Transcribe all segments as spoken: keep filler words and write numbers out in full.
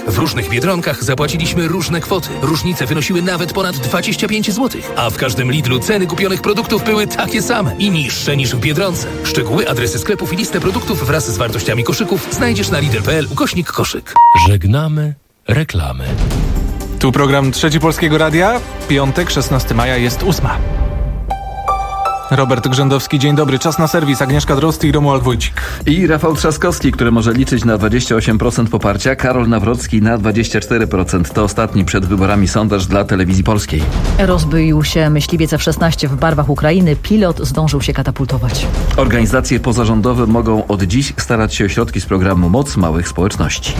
W różnych Biedronkach zapłaciliśmy różne kwoty. Różnice wynosiły nawet ponad dwadzieścia pięć złotych. A w każdym Lidlu ceny kupionych produktów były takie same i niższe niż w Biedronce. Szczegóły, adresy sklepów i listę produktów wraz z wartościami koszyków znajdziesz na lidl kropka p l ukośnik koszyk. Żegnamy reklamy. Tu program Trzeci Polskiego Radia. Piątek, szesnastego maja, jest ósma. Robert Grzędowski, dzień dobry. Czas na serwis. Agnieszka Drozd i Romuald Wójcik. I Rafał Trzaskowski, który może liczyć na dwadzieścia osiem procent poparcia. Karol Nawrocki na dwadzieścia cztery procent. To ostatni przed wyborami sondaż dla Telewizji Polskiej. Rozbił się myśliwiec F szesnaście w barwach Ukrainy. Pilot zdążył się katapultować. Organizacje pozarządowe mogą od dziś starać się o środki z programu Moc Małych Społeczności.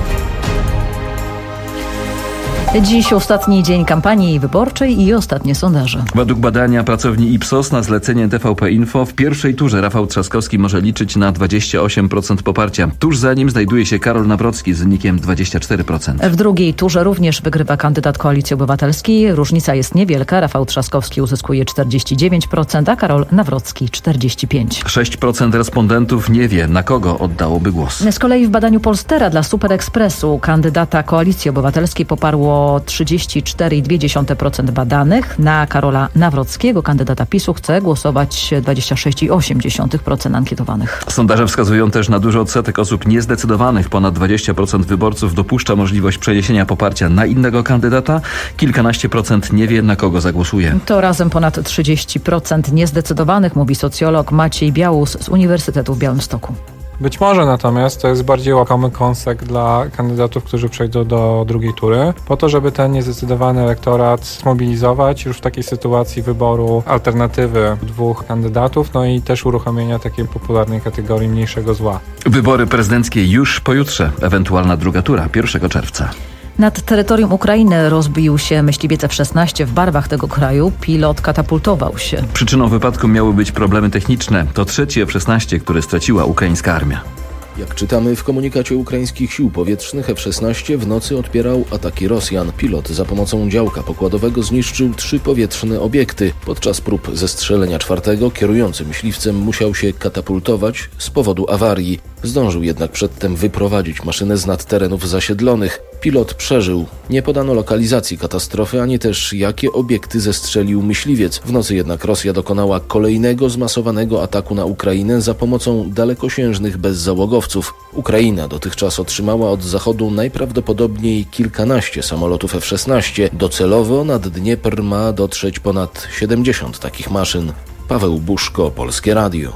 Dziś ostatni dzień kampanii wyborczej i ostatnie sondaże. Według badania pracowni Ipsos na zlecenie T V P Info w pierwszej turze Rafał Trzaskowski może liczyć na dwadzieścia osiem procent poparcia. Tuż za nim znajduje się Karol Nawrocki z wynikiem dwadzieścia cztery procent. W drugiej turze również wygrywa kandydat Koalicji Obywatelskiej. Różnica jest niewielka. Rafał Trzaskowski uzyskuje czterdzieści dziewięć procent, a Karol Nawrocki czterdzieści pięć procent. sześć procent respondentów nie wie, na kogo oddałoby głos. Z kolei w badaniu Polstera dla Super Expressu kandydata Koalicji Obywatelskiej poparło trzydzieści cztery przecinek dwa procent badanych. Na Karola Nawrockiego, kandydata PiSu, chce głosować dwadzieścia sześć przecinek osiem procent ankietowanych. Sondaże wskazują też na duży odsetek osób niezdecydowanych. Ponad dwadzieścia procent wyborców dopuszcza możliwość przeniesienia poparcia na innego kandydata. Kilkanaście procent nie wie, na kogo zagłosuje. To razem ponad trzydzieści procent niezdecydowanych, mówi socjolog Maciej Białus z Uniwersytetu w Białymstoku. Być może natomiast to jest bardziej łakomy kąsek dla kandydatów, którzy przejdą do drugiej tury, po to, żeby ten niezdecydowany elektorat zmobilizować już w takiej sytuacji wyboru alternatywy dwóch kandydatów, no i też uruchomienia takiej popularnej kategorii mniejszego zła. Wybory prezydenckie już pojutrze, ewentualna druga tura pierwszego czerwca. Nad terytorium Ukrainy rozbił się myśliwiec F szesnaście w barwach tego kraju. Pilot katapultował się. Przyczyną wypadku miały być problemy techniczne. To trzeci F szesnaście, który straciła ukraińska armia. Jak czytamy w komunikacie ukraińskich sił powietrznych, F szesnaście w nocy odpierał ataki Rosjan. Pilot za pomocą działka pokładowego zniszczył trzy powietrzne obiekty. Podczas prób zestrzelenia czwartego kierujący myśliwcem musiał się katapultować z powodu awarii. Zdążył jednak przedtem wyprowadzić maszynę z nad terenów zasiedlonych. Pilot przeżył. Nie podano lokalizacji katastrofy, ani też jakie obiekty zestrzelił myśliwiec. W nocy jednak Rosja dokonała kolejnego zmasowanego ataku na Ukrainę za pomocą dalekosiężnych bezzałogowców. Ukraina dotychczas otrzymała od Zachodu najprawdopodobniej kilkanaście samolotów F szesnaście. Docelowo nad Dniepr ma dotrzeć ponad siedemdziesiąt takich maszyn. Paweł Buszko, Polskie Radio.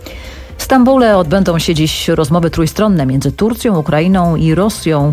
W Stambule odbędą się dziś rozmowy trójstronne między Turcją, Ukrainą i Rosją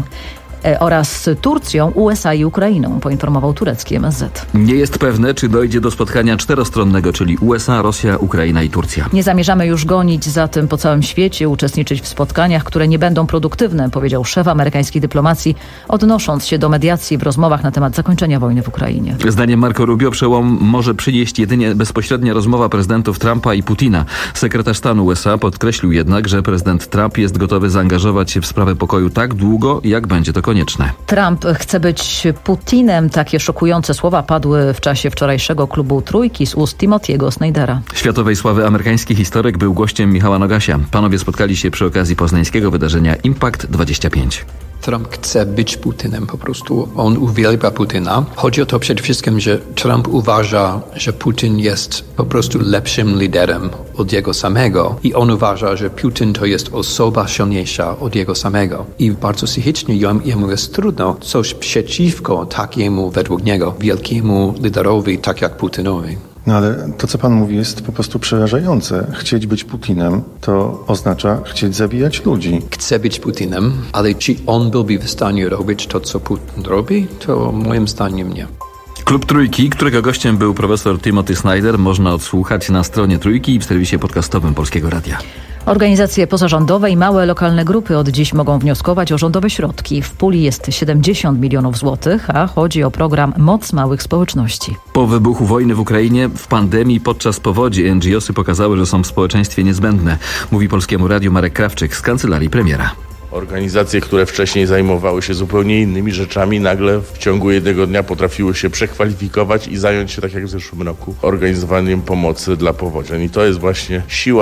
oraz Turcją, U S A i Ukrainą, poinformował turecki M S Z. Nie jest pewne, czy dojdzie do spotkania czterostronnego, czyli U S A, Rosja, Ukraina i Turcja. Nie zamierzamy już gonić za tym po całym świecie, uczestniczyć w spotkaniach, które nie będą produktywne, powiedział szef amerykańskiej dyplomacji, odnosząc się do mediacji w rozmowach na temat zakończenia wojny w Ukrainie. Zdaniem Marco Rubio przełom może przynieść jedynie bezpośrednia rozmowa prezydentów Trumpa i Putina. Sekretarz stanu U S A podkreślił jednak, że prezydent Trump jest gotowy zaangażować się w sprawę pokoju tak długo, jak będzie to konieczne. Trump chce być Putinem. Takie szokujące słowa padły w czasie wczorajszego klubu Trójki z ust Timothy'ego Snydera. Światowej sławy amerykański historyk był gościem Michała Nogasia. Panowie spotkali się przy okazji poznańskiego wydarzenia Impact dwadzieścia pięć. Trump chce być Putinem po prostu. On uwielbia Putina. Chodzi o to przede wszystkim, że Trump uważa, że Putin jest po prostu lepszym liderem od jego samego i on uważa, że Putin to jest osoba silniejsza od jego samego. I bardzo psychicznie jemu jest trudno coś przeciwko takiemu, według niego, wielkiemu liderowi, tak jak Putinowi. No ale to, co pan mówi, jest po prostu przerażające. Chcieć być Putinem, to oznacza chcieć zabijać ludzi. Chce być Putinem, ale czy on byłby w stanie robić to, co Putin robi, to moim zdaniem nie. Klub Trójki, którego gościem był profesor Timothy Snyder, można odsłuchać na stronie Trójki i w serwisie podcastowym Polskiego Radia. Organizacje pozarządowe i małe lokalne grupy od dziś mogą wnioskować o rządowe środki. W puli jest siedemdziesiąt milionów złotych, a chodzi o program Moc Małych Społeczności. Po wybuchu wojny w Ukrainie, w pandemii, podczas powodzi N G O sy pokazały, że są w społeczeństwie niezbędne, mówi Polskiemu Radiu Marek Krawczyk z kancelarii premiera. Organizacje, które wcześniej zajmowały się zupełnie innymi rzeczami, nagle w ciągu jednego dnia potrafiły się przekwalifikować i zająć się, tak jak w zeszłym roku, organizowaniem pomocy dla powodzian. I to jest właśnie siła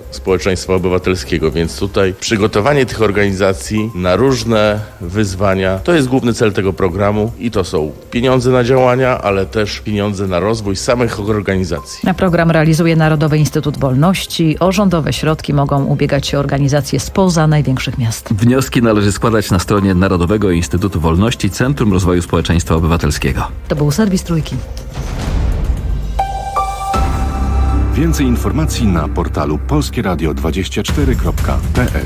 społeczeństwa obywatelskiego, więc tutaj przygotowanie tych organizacji na różne wyzwania to jest główny cel tego programu i to są pieniądze na działania, ale też pieniądze na rozwój samych organizacji. Na program realizuje Narodowy Instytut Wolności. O rządowe środki mogą ubiegać się organizacje spoza największych miast. Wnioski należy składać na stronie Narodowego Instytutu Wolności Centrum Rozwoju Społeczeństwa Obywatelskiego. To był serwis Trójki. Więcej informacji na portalu polskie radio dwadzieścia cztery kropka p l.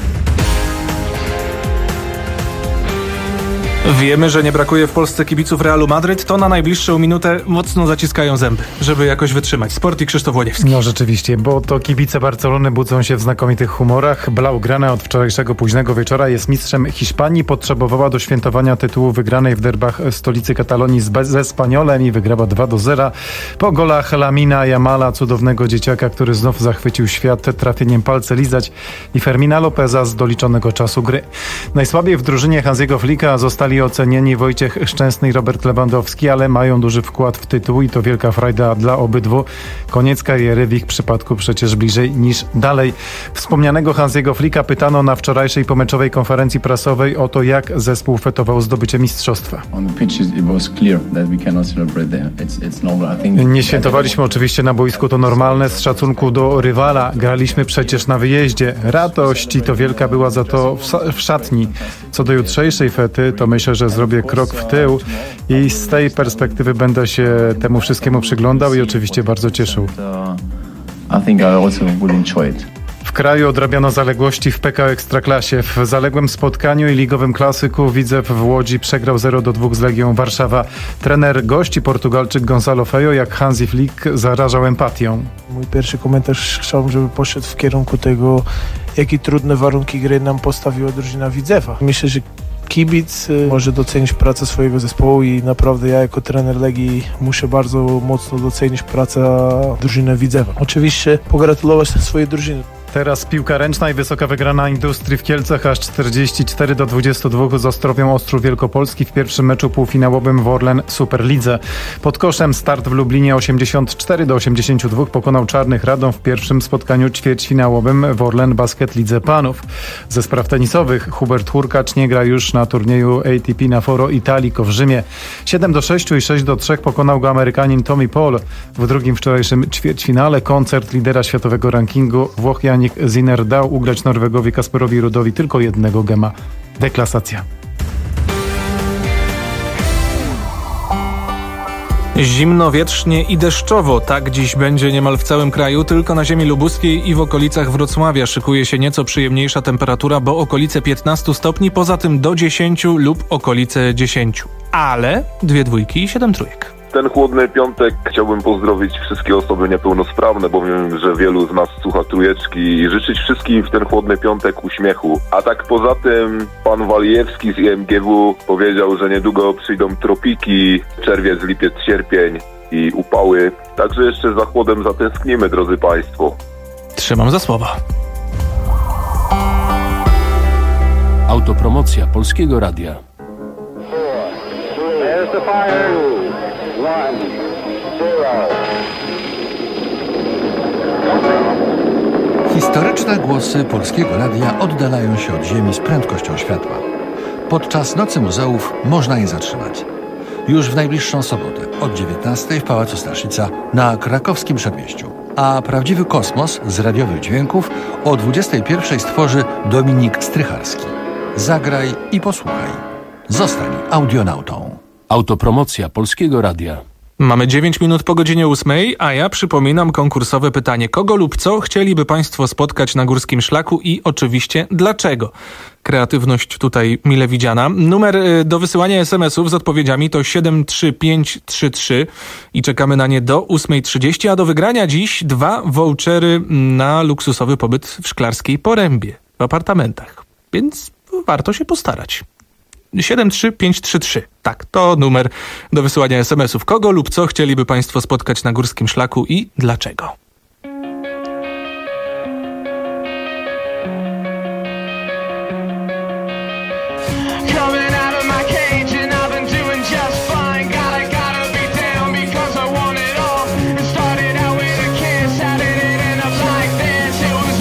Wiemy, że nie brakuje w Polsce kibiców Realu Madryt, to na najbliższą minutę mocno zaciskają zęby, żeby jakoś wytrzymać. Sport i Krzysztof Łodziewski. No rzeczywiście, bo to kibice Barcelony budzą się w znakomitych humorach. Blaugrana od wczorajszego późnego wieczora jest mistrzem Hiszpanii. Potrzebowała do świętowania tytułu wygranej w derbach stolicy Katalonii z, ze Spaniolem i wygrała dwa do zera. Po golach Lamina Jamala, cudownego dzieciaka, który znów zachwycił świat trafieniem palce lizać, i Fermina Lopeza z doliczonego czasu gry. Najsłabiej w drużynie Hansiego Flicka zostali ocenieni Wojciech Szczęsny i Robert Lewandowski, ale mają duży wkład w tytuł i to wielka frajda dla obydwu. Koniec kariery w ich przypadku przecież bliżej niż dalej. Wspomnianego Hansiego Flicka pytano na wczorajszej pomeczowej konferencji prasowej o to, jak zespół fetował zdobycie mistrzostwa. Nie świętowaliśmy oczywiście na boisku, to normalne, z szacunku do rywala. Graliśmy przecież na wyjeździe. Radość i to wielka była za to w, w szatni. Co do jutrzejszej fety, to myślę, że zrobię krok w tył i z tej perspektywy będę się temu wszystkiemu przyglądał i oczywiście bardzo cieszył. W kraju odrabiano zaległości w P K O Ekstraklasie. W zaległym spotkaniu i ligowym klasyku Widzew w Łodzi przegrał zero do dwóch z Legią Warszawa. Trener gości, Portugalczyk Gonzalo Feio, jak Hansi Flick, zarażał empatią. Mój pierwszy komentarz chciałbym, żeby poszedł w kierunku tego, jakie trudne warunki gry nam postawiła drużyna Widzewa. Myślę, że kibic może docenić pracę swojego zespołu i naprawdę ja jako trener Legii muszę bardzo mocno docenić pracę drużyny Widzewa. Oczywiście pogratulować swojej drużynie. Teraz piłka ręczna i wysoka wygrana Industrii w Kielcach, aż czterdzieści cztery do dwudziestu dwóch z Ostrowią Ostrów Wielkopolski w pierwszym meczu półfinałowym w Orlen Superlidze. Pod koszem Start w Lublinie osiemdziesiąt cztery do osiemdziesięciu dwóch pokonał Czarnych Radom w pierwszym spotkaniu ćwierćfinałowym w Orlen Basket Lidze Panów. Ze spraw tenisowych Hubert Hurkacz nie gra już na turnieju A T P na Foro Italico w Rzymie. siedem do sześciu i sześć do trzech pokonał go Amerykanin Tommy Paul. W drugim wczorajszym ćwierćfinale koncert lidera światowego rankingu Włoch Janik Sinner dał ugrać Norwegowi Kasperowi Rudowi tylko jednego gema. Deklasacja. Zimno, wietrznie i deszczowo. Tak dziś będzie niemal w całym kraju. Tylko na ziemi lubuskiej i w okolicach Wrocławia szykuje się nieco przyjemniejsza temperatura, bo okolice piętnastu stopni, poza tym do dziesięciu lub okolice dziesięciu. Ale dwie dwójki i siedem trójek. Ten chłodny piątek chciałbym pozdrowić wszystkie osoby niepełnosprawne, bo wiem, że wielu z nas słucha Trójeczki, i życzyć wszystkim w ten chłodny piątek uśmiechu. A tak poza tym pan Walijewski z I M G W powiedział, że niedługo przyjdą tropiki, czerwiec, lipiec, sierpień i upały. Także jeszcze za chłodem zatęsknimy, drodzy państwo. Trzymam za słowa. Autopromocja Polskiego Radia. Historyczne głosy Polskiego Radia oddalają się od ziemi z prędkością światła. Podczas Nocy Muzeów można je zatrzymać. Już w najbliższą sobotę od dziewiętnastej w Pałacu Staszica na krakowskim Przedmieściu. A prawdziwy kosmos z radiowych dźwięków o dwudziestej pierwszej stworzy Dominik Strycharski. Zagraj i posłuchaj. Zostań audionautą. Autopromocja Polskiego Radia. Mamy dziewięć minut po godzinie ósmej, a ja przypominam konkursowe pytanie. Kogo lub co chcieliby państwo spotkać na Górskim Szlaku i oczywiście dlaczego? Kreatywność tutaj mile widziana. Numer do wysyłania es em esów z odpowiedziami to siedem trzy pięć trzy trzy i czekamy na nie do ósmej trzydzieści, a do wygrania dziś dwa vouchery na luksusowy pobyt w Szklarskiej Porębie w apartamentach. Więc warto się postarać. siedem trzy pięć trzy trzy. Tak, to numer do wysyłania es em esów. Kogo lub co chcieliby państwo spotkać na Górskim Szlaku i dlaczego? It was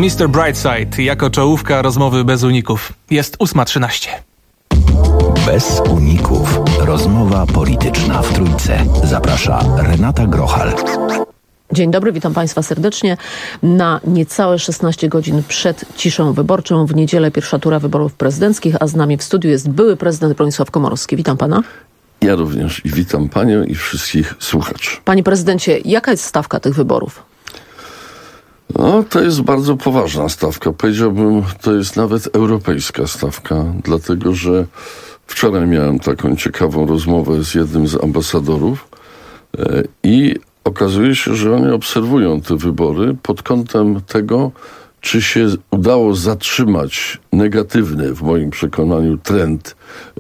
mister Brightside jako czołówka rozmowy bez uników. Jest ósma trzynaście. Bez uników. Rozmowa polityczna w Trójce. Zaprasza Renata Grochal. Dzień dobry, witam Państwa serdecznie. Na niecałe szesnaście godzin przed ciszą wyborczą w niedzielę pierwsza tura wyborów prezydenckich, a z nami w studiu jest były prezydent Bronisław Komorowski. Witam Pana. Ja również i witam Panią i wszystkich słuchaczy. Panie prezydencie, jaka jest stawka tych wyborów? No, to jest bardzo poważna stawka. Powiedziałbym, to jest nawet europejska stawka, dlatego że wczoraj miałem taką ciekawą rozmowę z jednym z ambasadorów i okazuje się, że oni obserwują te wybory pod kątem tego, czy się udało zatrzymać negatywny, w moim przekonaniu, trend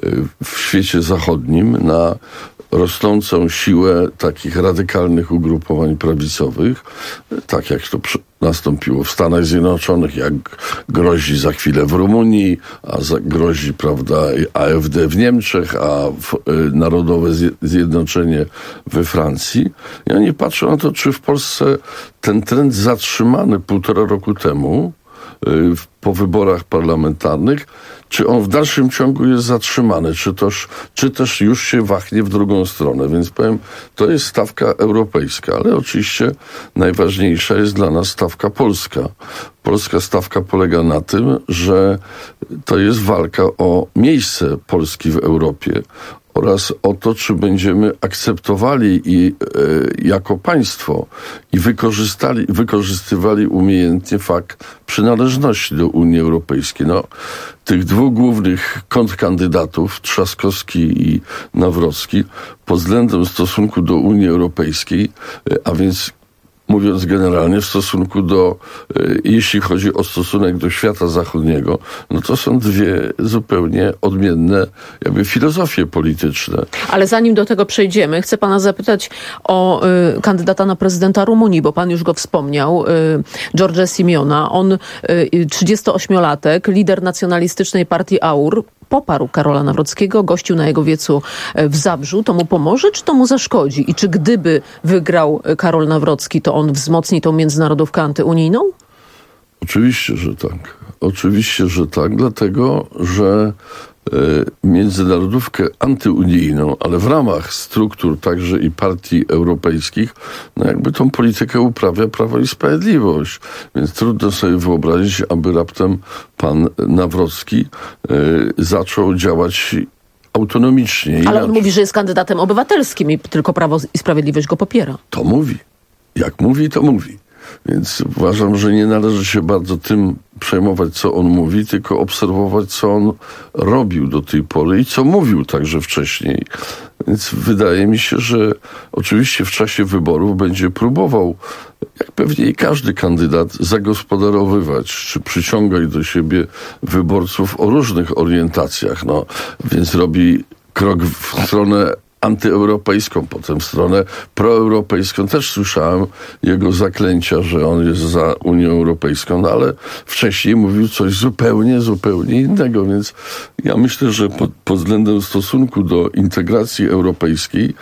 w świecie zachodnim na rosnącą siłę takich radykalnych ugrupowań prawicowych, tak jak to nastąpiło w Stanach Zjednoczonych, jak grozi za chwilę w Rumunii, a za, grozi, prawda, A F D w Niemczech, a w, y, Narodowe Zjednoczenie we Francji. I oni patrzą na to, czy w Polsce ten trend zatrzymany półtora roku temu, y, po wyborach parlamentarnych, czy on w dalszym ciągu jest zatrzymany, czy też, czy też już się wahnie w drugą stronę. Więc powiem, to jest stawka europejska, ale oczywiście najważniejsza jest dla nas stawka polska. Polska stawka polega na tym, że to jest walka o miejsce Polski w Europie oraz o to, czy będziemy akceptowali i e, jako państwo i wykorzystali, wykorzystywali umiejętnie fakt przynależności do Unii Europejskiej. No, tych dwóch głównych kontrkandydatów, Trzaskowski i Nawrocki, pod względem stosunku do Unii Europejskiej, e, a więc mówiąc generalnie w stosunku do, y, jeśli chodzi o stosunek do świata zachodniego, no to są dwie zupełnie odmienne jakby filozofie polityczne. Ale zanim do tego przejdziemy, chcę pana zapytać o y, kandydata na prezydenta Rumunii, bo pan już go wspomniał, y, George Simiona. On, y, trzydziestoośmiolatek, lider nacjonalistycznej partii A U R, poparł Karola Nawrockiego, gościł na jego wiecu w Zabrzu. To mu pomoże, czy to mu zaszkodzi? I czy gdyby wygrał Karol Nawrocki, to on wzmocni tą międzynarodówkę antyunijną? Oczywiście, że tak. Oczywiście, że tak, dlatego, że e, międzynarodówkę antyunijną, ale w ramach struktur także i partii europejskich, no jakby tą politykę uprawia Prawo i Sprawiedliwość. Więc trudno sobie wyobrazić, aby raptem pan Nawrocki e, zaczął działać autonomicznie. Ale inaczej. on mówi, że jest kandydatem obywatelskim i tylko Prawo i Sprawiedliwość go popiera. To mówi. Jak mówi, to mówi. Więc uważam, że nie należy się bardzo tym przejmować, co on mówi, tylko obserwować, co on robił do tej pory i co mówił także wcześniej. Więc wydaje mi się, że oczywiście w czasie wyborów będzie próbował, jak pewnie i każdy kandydat, zagospodarowywać czy przyciągać do siebie wyborców o różnych orientacjach. No, więc robi krok w stronę antyeuropejską, potem w stronę proeuropejską. Też słyszałem jego zaklęcia, że on jest za Unią Europejską, no ale wcześniej mówił coś zupełnie, zupełnie innego, więc ja myślę, że pod, pod względem stosunku do integracji europejskiej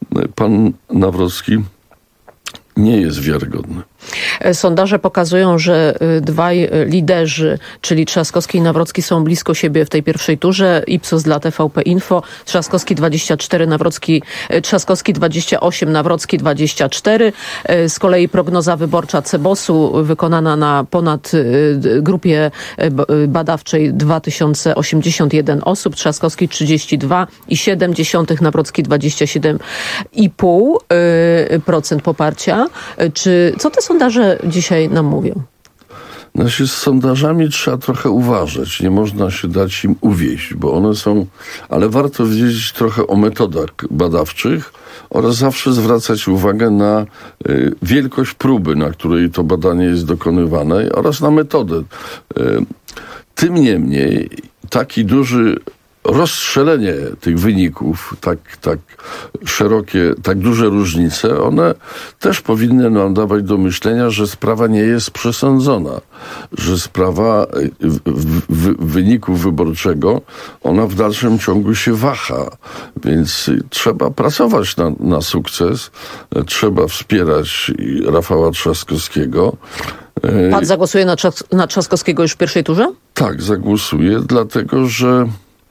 pan Nawrocki nie jest wiarygodny. Sondaże pokazują, że dwaj liderzy, czyli Trzaskowski i Nawrocki, są blisko siebie w tej pierwszej turze. Ipsos dla T V P Info. Trzaskowski dwadzieścia cztery, Nawrocki, Trzaskowski dwadzieścia osiem, Nawrocki dwadzieścia cztery. Z kolei prognoza wyborcza Cebosu wykonana na ponad grupie badawczej dwa tysiące osiemdziesiąt jeden osób. Trzaskowski trzydzieści dwa i siedem dziesiątych, Nawrocki dwadzieścia siedem i pół procent poparcia. Czy co te sondaże dzisiaj nam mówią? Znaczy, z sondażami trzeba trochę uważać. Nie można się dać im uwieść, bo one są... Ale warto wiedzieć trochę o metodach badawczych oraz zawsze zwracać uwagę na y, wielkość próby, na której to badanie jest dokonywane oraz na metodę. Y, tym niemniej taki duży rozstrzelenie tych wyników, tak, tak szerokie, tak duże różnice, one też powinny nam dawać do myślenia, że sprawa nie jest przesądzona, że sprawa w, w, wyniku wyborczego, ona w dalszym ciągu się waha, więc trzeba pracować na, na sukces, trzeba wspierać Rafała Trzaskowskiego. Pan zagłosuje na, Czas- na Trzaskowskiego już w pierwszej turze? Tak, zagłosuję, dlatego że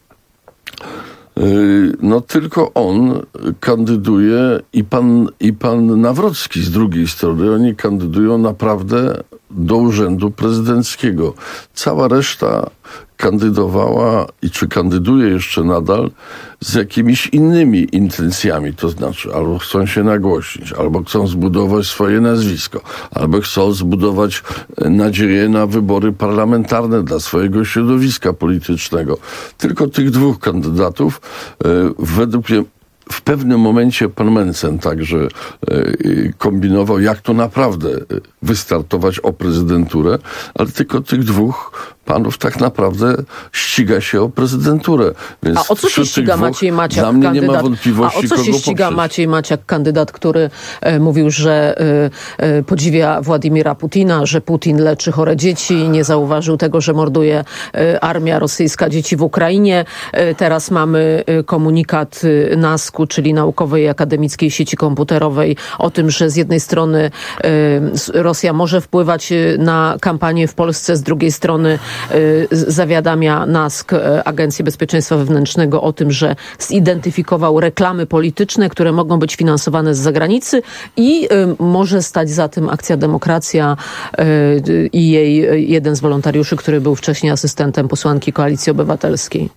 no tylko on kandyduje i pan, i pan Nawrocki z drugiej strony. Oni kandydują naprawdę do urzędu prezydenckiego. Cała reszta kandydowała i czy kandyduje jeszcze nadal z jakimiś innymi intencjami, to znaczy albo chcą się nagłośnić, albo chcą zbudować swoje nazwisko, albo chcą zbudować nadzieję na wybory parlamentarne dla swojego środowiska politycznego. Tylko tych dwóch kandydatów według mnie w pewnym momencie pan Mencen także e, kombinował, jak to naprawdę wystartować o prezydenturę, ale tylko tych dwóch panów tak naprawdę ściga się o prezydenturę. Więc a o co się ściga Maciej Maciak, dla mnie kandydat? Nie ma wątpliwości, a o co się ściga poprzeć. Maciej Maciak, kandydat, który e, mówił, że e, e, podziwia Władimira Putina, że Putin leczy chore dzieci, nie zauważył tego, że morduje e, armia rosyjska dzieci w Ukrainie. E, teraz mamy e, komunikat e, nasku, czyli Naukowej i Akademickiej Sieci Komputerowej, o tym, że z jednej strony e, Rosja może wpływać na kampanię w Polsce, z drugiej strony zawiadamia nask, Agencję Bezpieczeństwa Wewnętrznego, o tym, że zidentyfikował reklamy polityczne, które mogą być finansowane z zagranicy i może stać za tym Akcja Demokracja i jej jeden z wolontariuszy, który był wcześniej asystentem posłanki Koalicji Obywatelskiej.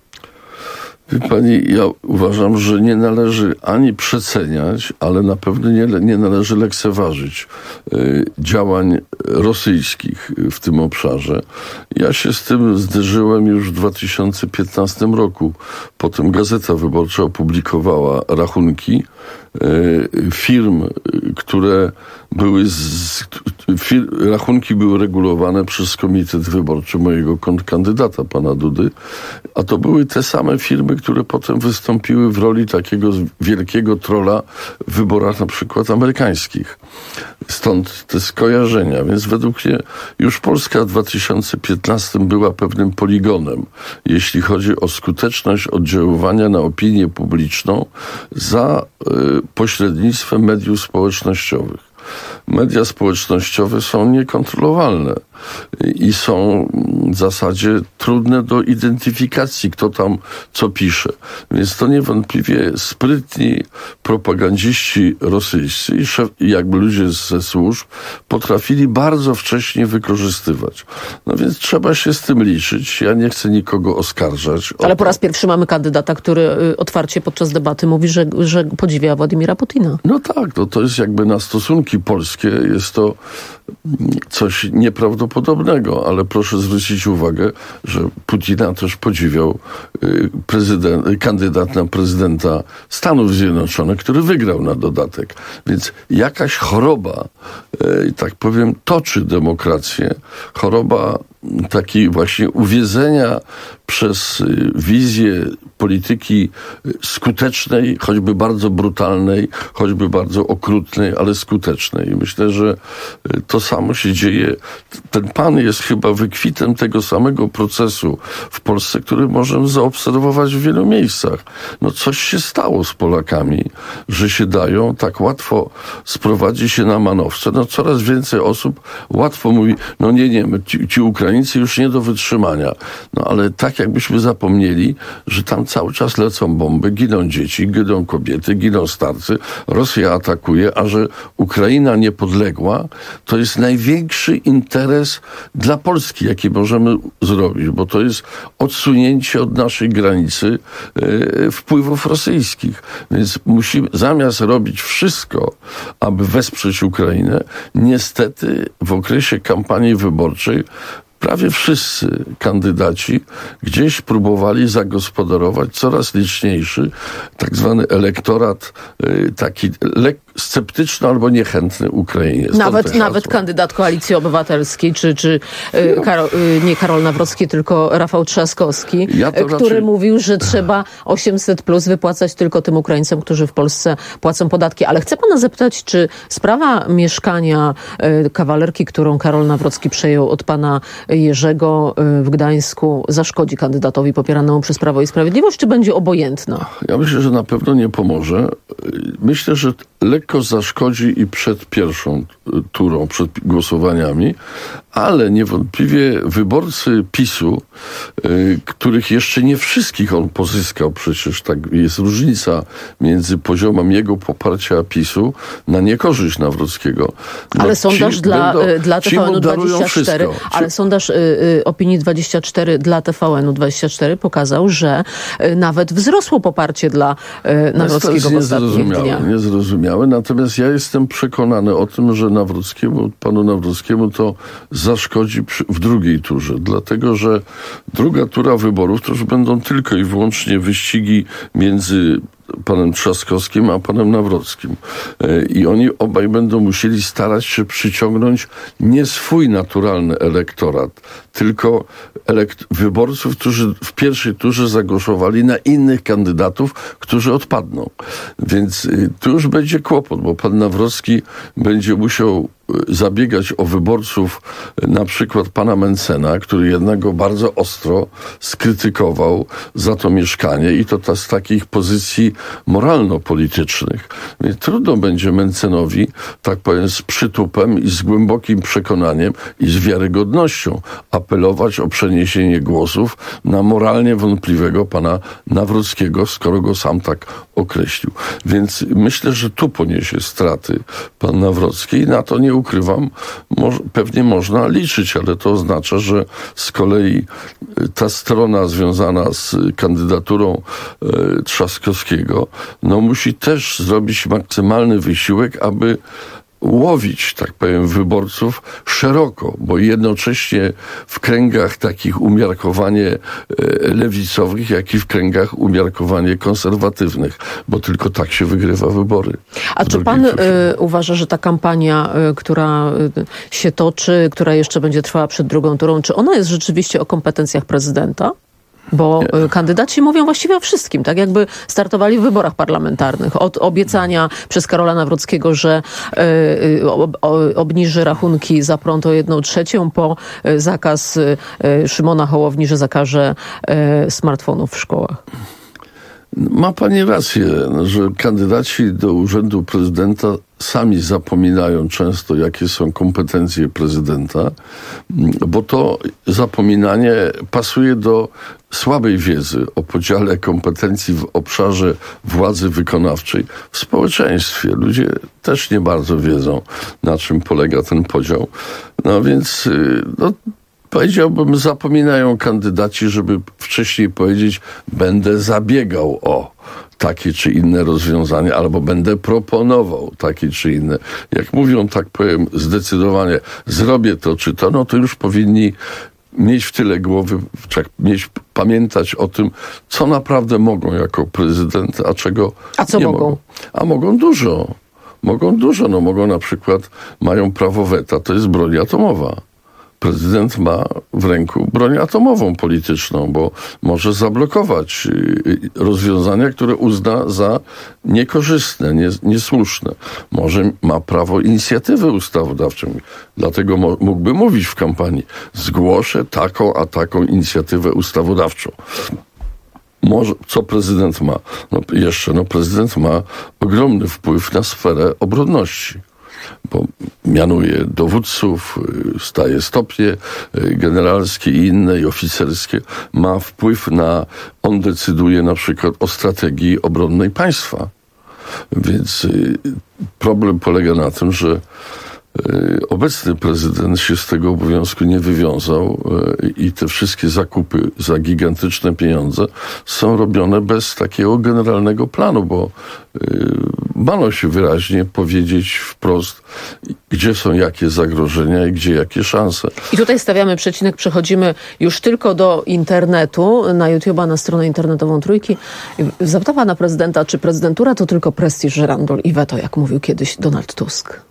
Wie pani, ja uważam, że nie należy ani przeceniać, ale na pewno nie, nie należy lekceważyć y, działań rosyjskich w tym obszarze. Ja się z tym zderzyłem już w dwa tysiące piętnastym roku. Potem Gazeta Wyborcza opublikowała rachunki y, firm, które były z, fir, rachunki były regulowane przez komitet wyborczy mojego kandydata, pana Dudy, a to były te same firmy, które potem wystąpiły w roli takiego wielkiego trolla w wyborach na przykład amerykańskich. Stąd te skojarzenia. Więc według mnie już Polska w dwa tysiące piętnastym była pewnym poligonem, jeśli chodzi o skuteczność oddziaływania na opinię publiczną za y, pośrednictwem mediów społecznościowych. Media społecznościowe są niekontrolowalne i są w zasadzie trudne do identyfikacji, kto tam co pisze. Więc to niewątpliwie sprytni propagandziści rosyjscy i szef, jakby ludzie ze służb potrafili bardzo wcześnie wykorzystywać. No więc trzeba się z tym liczyć. Ja nie chcę nikogo oskarżać. Ale po raz pierwszy mamy kandydata, który otwarcie podczas debaty mówi, że, że podziwia Władimira Putina. No tak, no to jest jakby na stosunki polskie jest to coś nieprawdopodobnego, ale proszę zwrócić uwagę, że Putina też podziwiał prezydent, kandydat na prezydenta Stanów Zjednoczonych, który wygrał na dodatek. Więc jakaś choroba, tak powiem, toczy demokrację. Choroba takiej właśnie uwiedzenia przez wizję polityki skutecznej, choćby bardzo brutalnej, choćby bardzo okrutnej, ale skutecznej. I myślę, że to samo się dzieje. Ten pan jest chyba wykwitem tego samego procesu w Polsce, który możemy zaobserwować w wielu miejscach. No coś się stało z Polakami, że się dają tak łatwo sprowadzić się na manowce. No coraz więcej osób łatwo mówi, no nie, nie, ci, ci Ukraińcy już nie do wytrzymania. No ale tak jakbyśmy zapomnieli, że tam cały czas lecą bomby, giną dzieci, giną kobiety, giną starcy, Rosja atakuje, a że Ukraina niepodległa, to jest największy interes dla Polski, jaki możemy zrobić, bo to jest odsunięcie od naszej granicy e, wpływów rosyjskich. Więc musimy, zamiast robić wszystko, aby wesprzeć Ukrainę, niestety w okresie kampanii wyborczej prawie wszyscy kandydaci gdzieś próbowali zagospodarować coraz liczniejszy tak zwany elektorat, taki lek, sceptyczny albo niechętny Ukrainie. Stąd Nawet, nawet kandydat Koalicji Obywatelskiej, czy, czy ja. Karol, nie Karol Nawrocki, tylko Rafał Trzaskowski, ja który raczej... mówił, że trzeba osiemset plus wypłacać tylko tym Ukraińcom, którzy w Polsce płacą podatki. Ale chcę pana zapytać, czy sprawa mieszkania kawalerki, którą Karol Nawrocki przejął od pana Jerzego w Gdańsku, zaszkodzi kandydatowi popieranemu przez Prawo i Sprawiedliwość, czy będzie obojętna? Ja myślę, że na pewno nie pomoże. Myślę, że lekko zaszkodzi i przed pierwszą turą, przed głosowaniami, ale niewątpliwie wyborcy PiSu, y, których jeszcze nie wszystkich on pozyskał, przecież tak jest różnica między poziomem jego poparcia PiSu na niekorzyść Nawrockiego. No, ale sondaż dla, będą, dla T V N-u dwadzieścia cztery, ale sondaż y, y, opinii dwadzieścia cztery dla T V N-u dwadzieścia cztery pokazał, że y, nawet wzrosło poparcie dla y, Nawrockiego w ostatnich dniach. Niezrozumiałe, natomiast ja jestem przekonany o tym, że Nawrockiemu, panu Nawrockiemu to zaszkodzi przy, w drugiej turze, dlatego że druga tura wyborów to już będą tylko i wyłącznie wyścigi między panem Trzaskowskim a panem Nawrockim. I oni obaj będą musieli starać się przyciągnąć nie swój naturalny elektorat, tylko elekt- wyborców, którzy w pierwszej turze zagłosowali na innych kandydatów, którzy odpadną. Więc tu już będzie kłopot, bo pan Nawrocki będzie musiał zabiegać o wyborców na przykład pana Mencena, który jednak go bardzo ostro skrytykował za to mieszkanie i to ta, z takich pozycji moralno-politycznych. Więc trudno będzie Mencenowi, tak powiem, z przytupem i z głębokim przekonaniem i z wiarygodnością apelować o przeniesienie głosów na moralnie wątpliwego pana Nawrockiego, skoro go sam tak określił. Więc myślę, że tu poniesie straty pan Nawrocki i na to nie ukrywam, mo- pewnie można liczyć, ale to oznacza, że z kolei ta strona związana z kandydaturą e, Trzaskowskiego, no musi też zrobić maksymalny wysiłek, aby łowić, tak powiem, wyborców szeroko, bo jednocześnie w kręgach takich umiarkowanie lewicowych, jak i w kręgach umiarkowanie konserwatywnych, bo tylko tak się wygrywa wybory. A czy pan y, uważa, że ta kampania, y, która y, się toczy, która jeszcze będzie trwała przed drugą turą, czy ona jest rzeczywiście o kompetencjach prezydenta? Bo nie. kandydaci mówią właściwie o wszystkim, tak jakby startowali w wyborach parlamentarnych. Od obiecania przez Karola Nawrockiego, że y, ob, obniży rachunki za prąd o jedną trzecią, po y, zakaz y, Szymona Hołowni, że zakaże y, smartfonów w szkołach. Ma pani rację, że kandydaci do urzędu prezydenta sami zapominają często, jakie są kompetencje prezydenta, bo to zapominanie pasuje do słabej wiedzy o podziale kompetencji w obszarze władzy wykonawczej w społeczeństwie. Ludzie też nie bardzo wiedzą, na czym polega ten podział. No więc no, powiedziałbym, zapominają kandydaci, żeby wcześniej powiedzieć, będę zabiegał o takie czy inne rozwiązania, albo będę proponował takie czy inne. Jak mówią, tak powiem, zdecydowanie zrobię to czy to, no to już powinni mieć w tyle głowy, mieć, pamiętać o tym, co naprawdę mogą jako prezydent, a czego a co nie mogą? mogą. A mogą dużo. Mogą dużo. No mogą na przykład, mają prawo weta, to jest broń atomowa. Prezydent ma w ręku broń atomową polityczną, bo może zablokować rozwiązania, które uzna za niekorzystne, nie, niesłuszne. Może ma prawo inicjatywy ustawodawczej. Dlatego mo- mógłby mówić w kampanii, zgłoszę taką a taką inicjatywę ustawodawczą. Może, co prezydent ma? No jeszcze, no prezydent ma ogromny wpływ na sferę obronności, bo mianuje dowódców, staje stopnie generalskie i inne i oficerskie. Ma wpływ na, on decyduje na przykład o strategii obronnej państwa. Więc problem polega na tym, że obecny prezydent się z tego obowiązku nie wywiązał i te wszystkie zakupy za gigantyczne pieniądze są robione bez takiego generalnego planu, bo bano się wyraźnie powiedzieć wprost, gdzie są jakie zagrożenia i gdzie jakie szanse. I tutaj stawiamy przecinek, przechodzimy już tylko do internetu, na YouTube'a, na stronę internetową Trójki. Zapyta pana prezydenta, czy prezydentura to tylko prestiż, żyrandol i weto, jak mówił kiedyś Donald Tusk.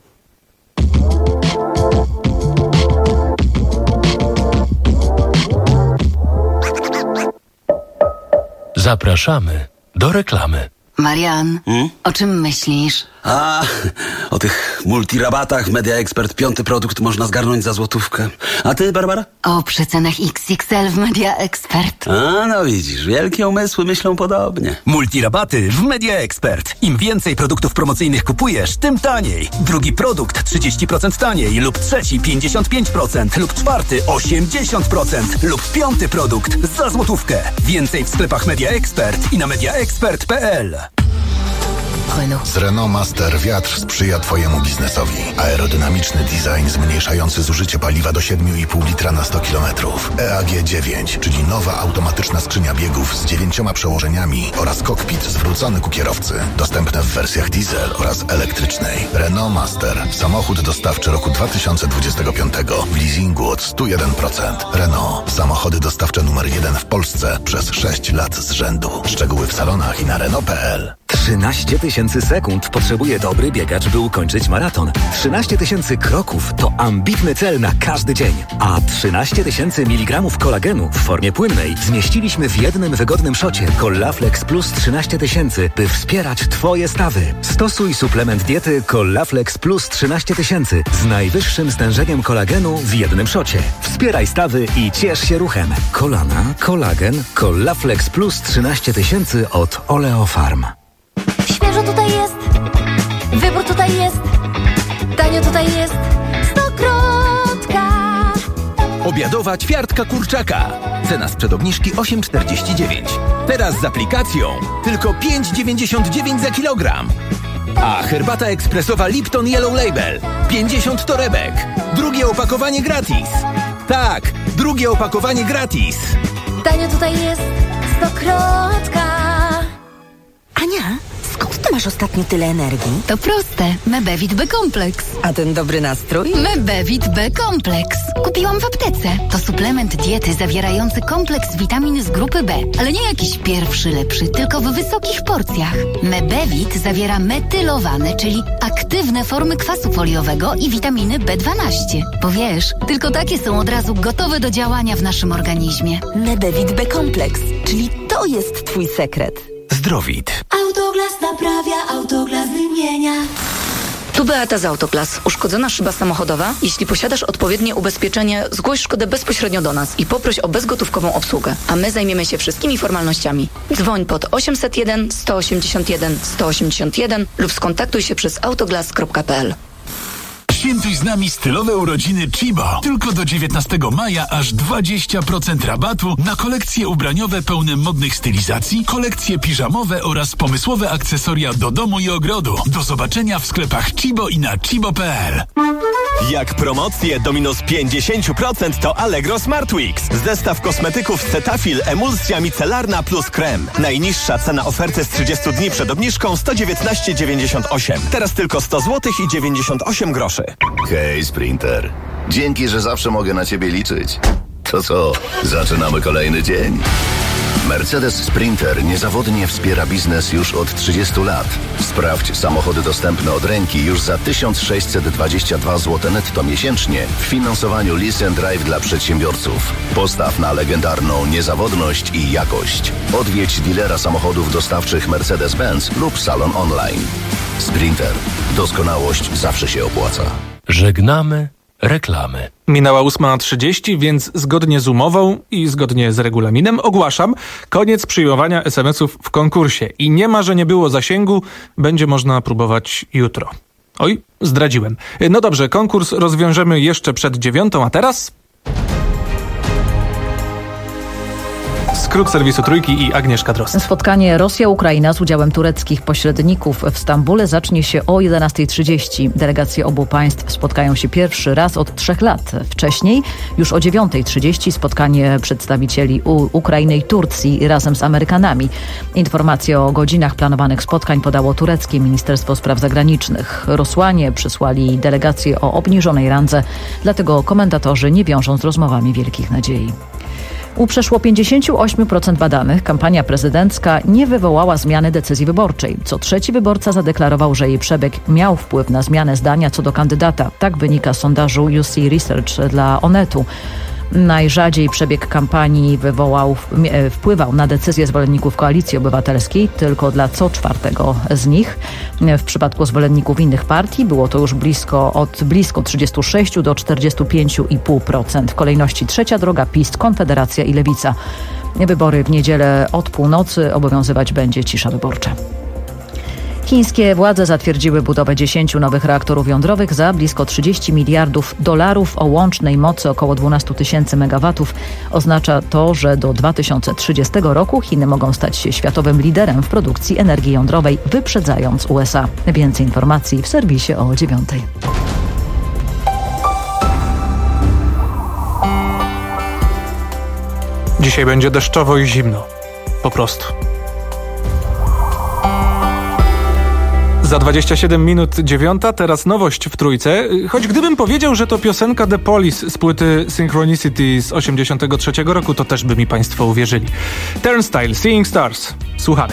Zapraszamy do reklamy. Marian, hmm? o czym myślisz? A, o tych multirabatach Media Expert. Piąty produkt można zgarnąć za złotówkę. A ty, Barbara? O przecenach X X L w Media Expert. A, no widzisz, wielkie umysły myślą podobnie. Multirabaty w Media Expert. Im więcej produktów promocyjnych kupujesz, tym taniej. Drugi produkt trzydzieści procent taniej lub trzeci pięćdziesiąt pięć procent lub czwarty osiemdziesiąt procent lub piąty produkt za złotówkę. Więcej w sklepach Media Expert i na media expert kropka p l. Z Renault Master wiatr sprzyja Twojemu biznesowi. Aerodynamiczny design zmniejszający zużycie paliwa do siedem i pół litra na sto kilometrów. E A G dziewięć, czyli nowa automatyczna skrzynia biegów z dziewięcioma przełożeniami oraz kokpit zwrócony ku kierowcy. Dostępne w wersjach diesel oraz elektrycznej. Renault Master. Samochód dostawczy roku dwa tysiące dwudziestego piątego w leasingu od sto jeden procent. Renault. Samochody dostawcze numer jeden w Polsce przez sześć lat z rzędu. Szczegóły w salonach i na Renault kropka p l. trzynaście tysięcy sekund potrzebuje dobry biegacz, by ukończyć maraton. trzynaście tysięcy kroków to ambitny cel na każdy dzień. A trzynaście tysięcy miligramów kolagenu w formie płynnej zmieściliśmy w jednym wygodnym szocie Collaflex Plus trzynaście tysięcy, by wspierać Twoje stawy. Stosuj suplement diety Collaflex Plus trzynaście tysięcy z najwyższym stężeniem kolagenu w jednym szocie. Wspieraj stawy i ciesz się ruchem. Kolana, kolagen, Collaflex Plus trzynaście tysięcy od Oleofarm. Świeżo tutaj jest, wybór tutaj jest, tanio tutaj jest, Stokrotka. Obiadowa ćwiartka kurczaka. Cena sprzed obniżki osiem czterdzieści dziewięć. Teraz z aplikacją tylko pięć dziewięćdziesiąt dziewięć za kilogram. A herbata ekspresowa Lipton Yellow Label pięćdziesiąt torebek. Drugie opakowanie gratis. Tak, drugie opakowanie gratis. Tanio tutaj jest, Stokrotka. Ania, skąd ty masz ostatnio tyle energii? To proste. Mebevit B-Kompleks. A ten dobry nastrój? Mebevit B-Kompleks. Kupiłam w aptece. To suplement diety zawierający kompleks witamin z grupy B. Ale nie jakiś pierwszy lepszy, tylko w wysokich porcjach. Mebevit zawiera metylowane, czyli aktywne formy kwasu foliowego i witaminy B dwanaście. Bo wiesz, tylko takie są od razu gotowe do działania w naszym organizmie. Mebevit B-Kompleks, czyli to jest twój sekret. Zdrowit. Autoglas naprawia, Autoglas wymienia. Tu Beata z Autoglas. Uszkodzona szyba samochodowa? Jeśli posiadasz odpowiednie ubezpieczenie, zgłoś szkodę bezpośrednio do nas i poproś o bezgotówkową obsługę, a my zajmiemy się wszystkimi formalnościami. Dzwoń pod osiemset jeden sto osiemdziesiąt jeden sto osiemdziesiąt jeden lub skontaktuj się przez autoglas kropka p l. Świętuj z nami stylowe urodziny Chibo. Tylko do dziewiętnastego maja aż dwadzieścia procent rabatu na kolekcje ubraniowe pełne modnych stylizacji, kolekcje piżamowe oraz pomysłowe akcesoria do domu i ogrodu. Do zobaczenia w sklepach Chibo i na chibo kropka p l. Jak promocje do minus pięćdziesiąt procent to Allegro Smart Weeks. Zestaw kosmetyków Cetaphil Emulsja Micelarna plus krem. Najniższa cena oferty z trzydziestu dni przed obniżką sto dziewiętnaście dziewięćdziesiąt osiem. Teraz tylko sto złotych i dziewięćdziesiąt osiem groszy. Hej, Sprinter. Dzięki, że zawsze mogę na Ciebie liczyć. To co, zaczynamy kolejny dzień? Mercedes Sprinter niezawodnie wspiera biznes już od trzydziestu lat. Sprawdź samochody dostępne od ręki już za tysiąc sześćset dwadzieścia dwa złote netto miesięcznie w finansowaniu Lease and Drive dla przedsiębiorców. Postaw na legendarną niezawodność i jakość. Odwiedź dealera samochodów dostawczych Mercedes-Benz lub salon online. Sprinter. Doskonałość zawsze się opłaca. Żegnamy reklamy. Minęła ósma trzydzieści, więc zgodnie z umową i zgodnie z regulaminem ogłaszam koniec przyjmowania es em esów w konkursie. I nie ma, że nie było zasięgu, będzie można próbować jutro. Oj, zdradziłem. No dobrze, konkurs rozwiążemy jeszcze przed dziewiątą, a teraz... skrót serwisu Trójki i Agnieszka Drozd. Spotkanie Rosja-Ukraina z udziałem tureckich pośredników w Stambule zacznie się o jedenasta trzydzieści. Delegacje obu państw spotkają się pierwszy raz od trzech lat. Wcześniej, już o dziewiąta trzydzieści, spotkanie przedstawicieli U- Ukrainy i Turcji razem z Amerykanami. Informacje o godzinach planowanych spotkań podało tureckie Ministerstwo Spraw Zagranicznych. Rosłanie przysłali delegacje o obniżonej randze, dlatego komentatorzy nie wiążą z rozmowami wielkich nadziei. U przeszło pięćdziesiąt osiem procent badanych kampania prezydencka nie wywołała zmiany decyzji wyborczej. Co trzeci wyborca zadeklarował, że jej przebieg miał wpływ na zmianę zdania co do kandydata. Tak wynika z sondażu U C Research dla Onetu. Najrzadziej przebieg kampanii wywołał, wpływał na decyzje zwolenników Koalicji Obywatelskiej, tylko dla co czwartego z nich. W przypadku zwolenników innych partii było to już blisko od blisko trzydziestu sześciu do czterdziestu pięciu i pół procent. W kolejności Trzecia Droga, PiS, Konfederacja i Lewica. Wybory w niedzielę od północy, obowiązywać będzie cisza wyborcza. Chińskie władze zatwierdziły budowę dziesięciu nowych reaktorów jądrowych za blisko trzydzieści miliardów dolarów o łącznej mocy około dwanaście tysięcy megawatów. Oznacza to, że do dwa tysiące trzydziestego roku Chiny mogą stać się światowym liderem w produkcji energii jądrowej, wyprzedzając U S A. Więcej informacji w serwisie o dziewiątej. Dzisiaj będzie deszczowo i zimno. Po prostu. Za dwadzieścia siedem minut dziewiąta, teraz nowość w Trójce. Choć gdybym powiedział, że to piosenka The Police z płyty Synchronicity z osiemdziesiątego trzeciego roku, to też by mi państwo uwierzyli. Turnstile, Seeing Stars. Słuchamy.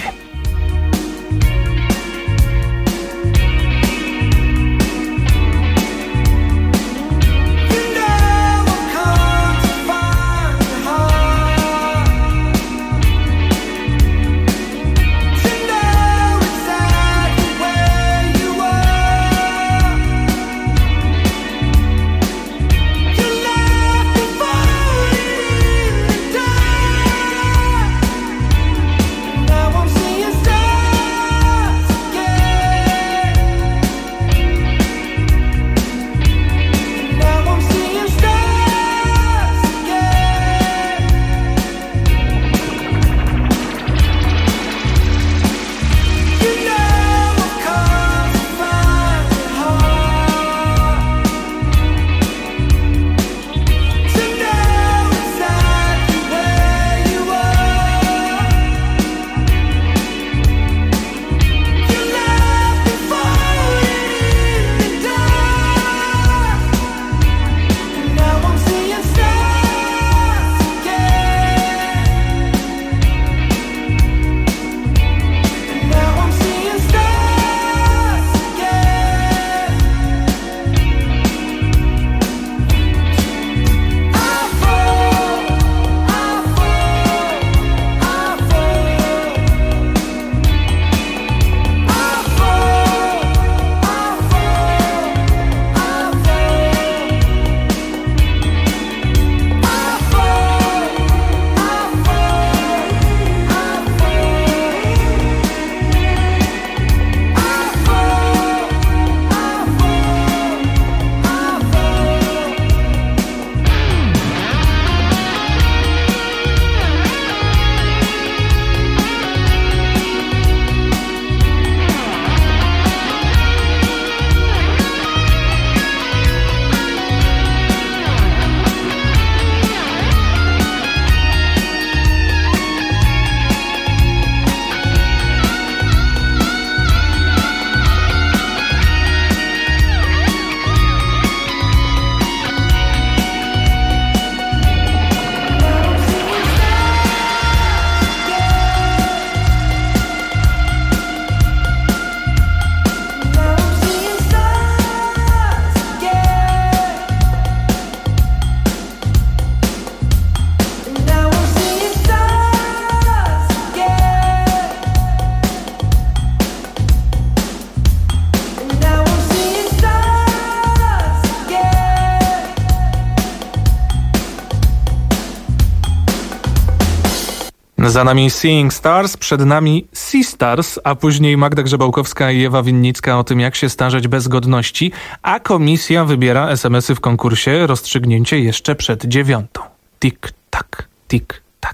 Za nami Seeing Stars, przed nami Sea Stars, a później Magda Grzebałkowska i Ewa Winnicka o tym, jak się starzeć bez godności, a komisja wybiera es em esy w konkursie, rozstrzygnięcie jeszcze przed dziewiątą. Tik, tak, tik, tak.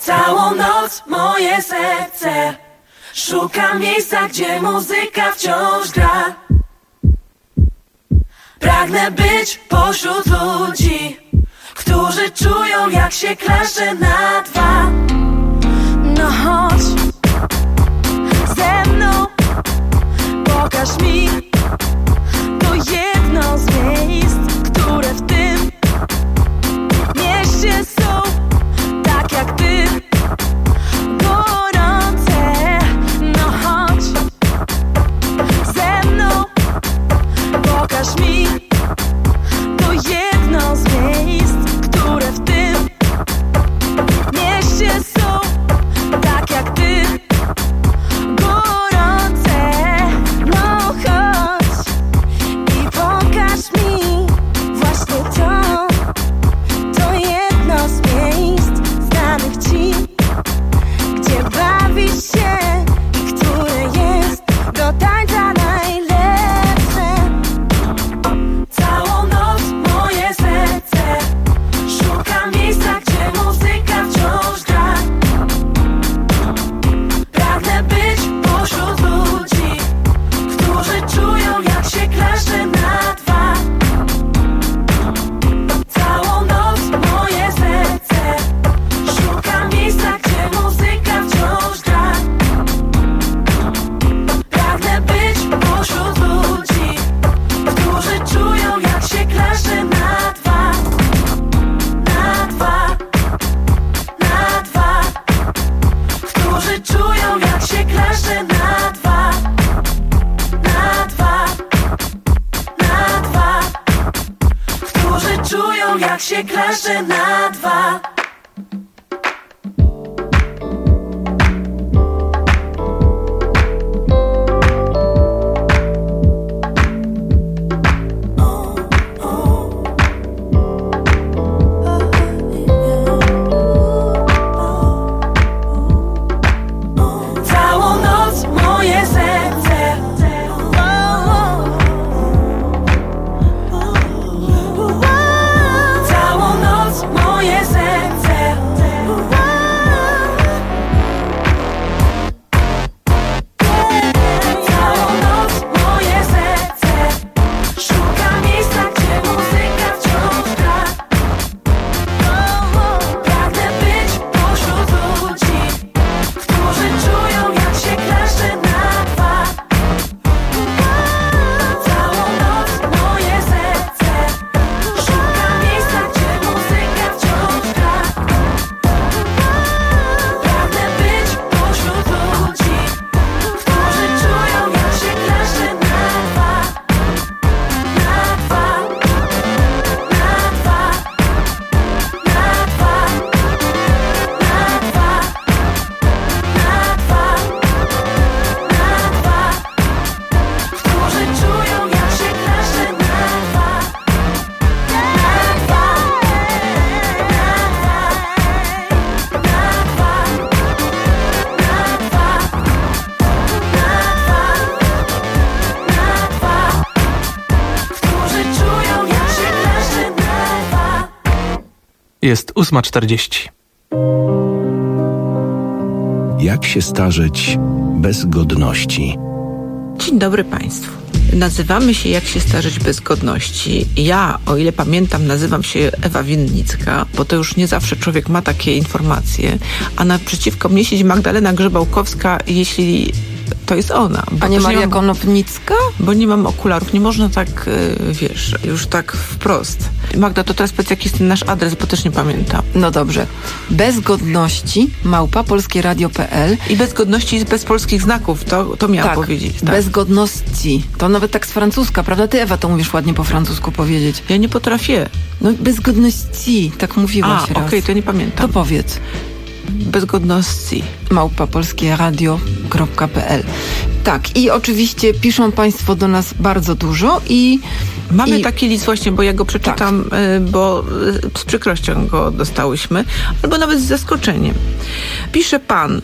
Całą noc moje serce szuka miejsca, gdzie muzyka wciąż gra. Pragnę być pośród ludzi, którzy czują, jak się klaszcze na dwa. No chodź ze mną, pokaż mi to jedno z miejsc, które w tym mieście są tak jak ty, gorące. No chodź ze mną, pokaż mi to jedno z miejsc, które w tym mieście są tak jak ty, gorące. No chodź i pokaż mi właśnie to, to jedno z miejsc znanych ci, gdzie bawisz się i które jest do tańca najlepsze. Całą noc moje serce szuka miejsca, gdzie muzyka wciąż gra. Pragnę być pośród ludzi, którzy czują, jak się klaszcze na dwa. Całą noc moje serce szuka miejsca, gdzie muzyka wciąż gra. Pragnę być pośród ludzi, którzy czują, jak się klaszcze na dwa. Na dwa, na dwa, którzy czują, jak się klaszcze na dwa. Na dwa, na dwa, którzy czują, jak się klaszcze na dwa. Całą noc moje serce Całą noc moje serce Całą noc moje serce szuka miejsca, gdzie muzyka wciąż gra. Pragnę być pośród ludzi, którzy czują, jak się klaszcze na dwa. Całą noc moje serce szuka miejsca, gdzie muzyka wciąż gra. Pragnę być pośród ludzi, którzy czują, jak się klaszcze na dwa. Na dwa, na dwa, na dwa, na dwa, na dwa, na dwa, którzy czują, jak się klaszcze na dwa. Na dwa, na dwa, na dwa, na dwa, na dwa, którzy czują, jak się klaszcze na dwa. Jest ósma czterdzieści. Jak się starzeć bez godności? Dzień dobry Państwu. Nazywamy się Jak się starzeć bez godności. Ja, o ile pamiętam, nazywam się Ewa Winnicka, bo to już nie zawsze człowiek ma takie informacje. A naprzeciwko mnie siedzi Magdalena Grzebałkowska, jeśli to jest ona. A nie Maria mam, Konopnicka? Bo nie mam okularów. Nie można tak, wiesz, już tak wprost. Magda, to teraz powiedz, jaki jest ten nasz adres, bo też nie pamiętam. No dobrze. Bez godności małpa polskieradio kropka pe el. I bez godności i bez polskich znaków, to, to miałam tak, powiedzieć. Tak, bez godności. To nawet tak z francuska, prawda? Ty, Ewa, to mówisz ładnie po francusku powiedzieć. Ja nie potrafię. No bez godności, tak mówiłaś A, raz. okej, okay, to ja nie pamiętam. To powiedz. Bez godności. małpa polskieradio kropka pe el. Tak, i oczywiście piszą Państwo do nas bardzo dużo i... Mamy i... taki list właśnie, bo ja go przeczytam, tak. bo z przykrością go dostałyśmy, albo nawet z zaskoczeniem. Pisze pan: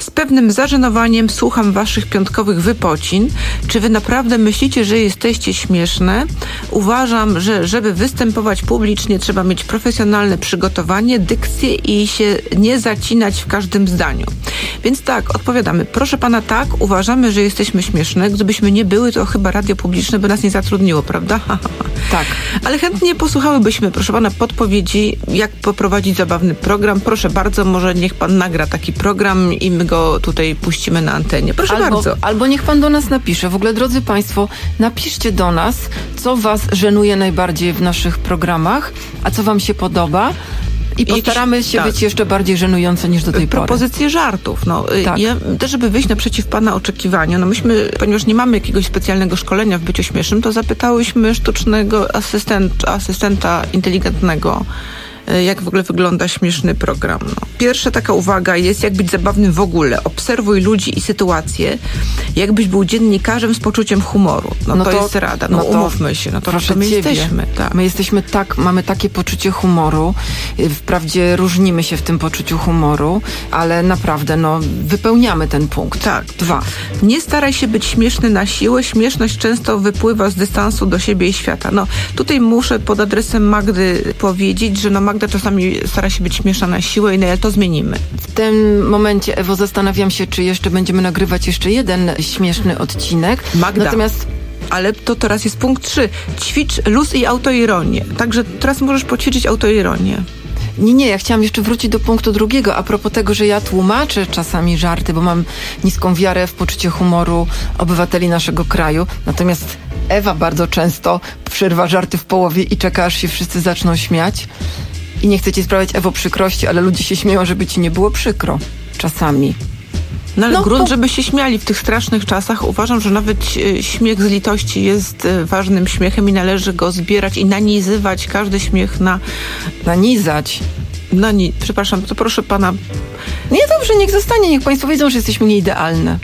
Z pewnym zażenowaniem słucham waszych piątkowych wypocin. Czy wy naprawdę myślicie, że jesteście śmieszne? Uważam, że żeby występować publicznie, trzeba mieć profesjonalne przygotowanie, dykcję i się nie zacinać w każdym zdaniu. Więc tak, odpowiadamy. Proszę pana, tak, uważamy, że jesteśmy śmieszne. Gdybyśmy nie były, to chyba radio publiczne by nas nie zatrudniło, prawda? Tak. Ale chętnie posłuchałybyśmy, proszę pana, podpowiedzi, jak poprowadzić zabawny program. Proszę bardzo, może niech pan nagra taki program i my go tutaj puścimy na antenie. Proszę albo, bardzo. Albo niech pan do nas napisze. W ogóle, drodzy państwo, napiszcie do nas, co was żenuje najbardziej w naszych programach, a co wam się podoba. I postaramy się tak. być jeszcze bardziej żenujące niż do tej pory. Propozycje żartów. No, tak. ja też, żeby wyjść naprzeciw pana oczekiwaniom, no myśmy, ponieważ nie mamy jakiegoś specjalnego szkolenia w byciu śmiesznym, to zapytałyśmy sztucznego asystent, asystenta inteligentnego, jak w ogóle wygląda śmieszny program. No. Pierwsza taka uwaga jest, jak być zabawnym w ogóle. Obserwuj ludzi i sytuacje, jakbyś był dziennikarzem z poczuciem humoru. No, no to, to jest rada. No, no to umówmy się. No to, proszę to my ciebie. jesteśmy. Tak. My jesteśmy tak, mamy takie poczucie humoru. Wprawdzie różnimy się w tym poczuciu humoru, ale naprawdę, no, wypełniamy ten punkt. Tak. Dwa. Nie staraj się być śmieszny na siłę. Śmieszność często wypływa z dystansu do siebie i świata. No, tutaj muszę pod adresem Magdy powiedzieć, że no Magda czasami stara się być śmieszna na siłę i no, to zmienimy. W tym momencie, Ewo, zastanawiam się, czy jeszcze będziemy nagrywać jeszcze jeden śmieszny odcinek. Magda. Natomiast ale to teraz jest punkt trzy. Ćwicz luz i autoironię. Także teraz możesz poćwiczyć autoironię. Nie, nie, ja chciałam jeszcze wrócić do punktu drugiego, a propos tego, że ja tłumaczę czasami żarty, bo mam niską wiarę w poczucie humoru obywateli naszego kraju. Natomiast Ewa bardzo często przerwa żarty w połowie i czeka, aż się wszyscy zaczną śmiać. I nie chcę ci sprawiać, Ewo, przykrości, ale ludzie się śmieją, żeby ci nie było przykro. Czasami. No ale no, grunt, to... żeby się śmiali w tych strasznych czasach. Uważam, że nawet śmiech z litości jest ważnym śmiechem i należy go zbierać i nanizywać każdy śmiech na... Nanizać? Nani... Przepraszam, to proszę pana... Nie, dobrze, niech zostanie. Niech państwo wiedzą, że jesteśmy nieidealne.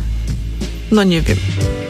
No nie wiem.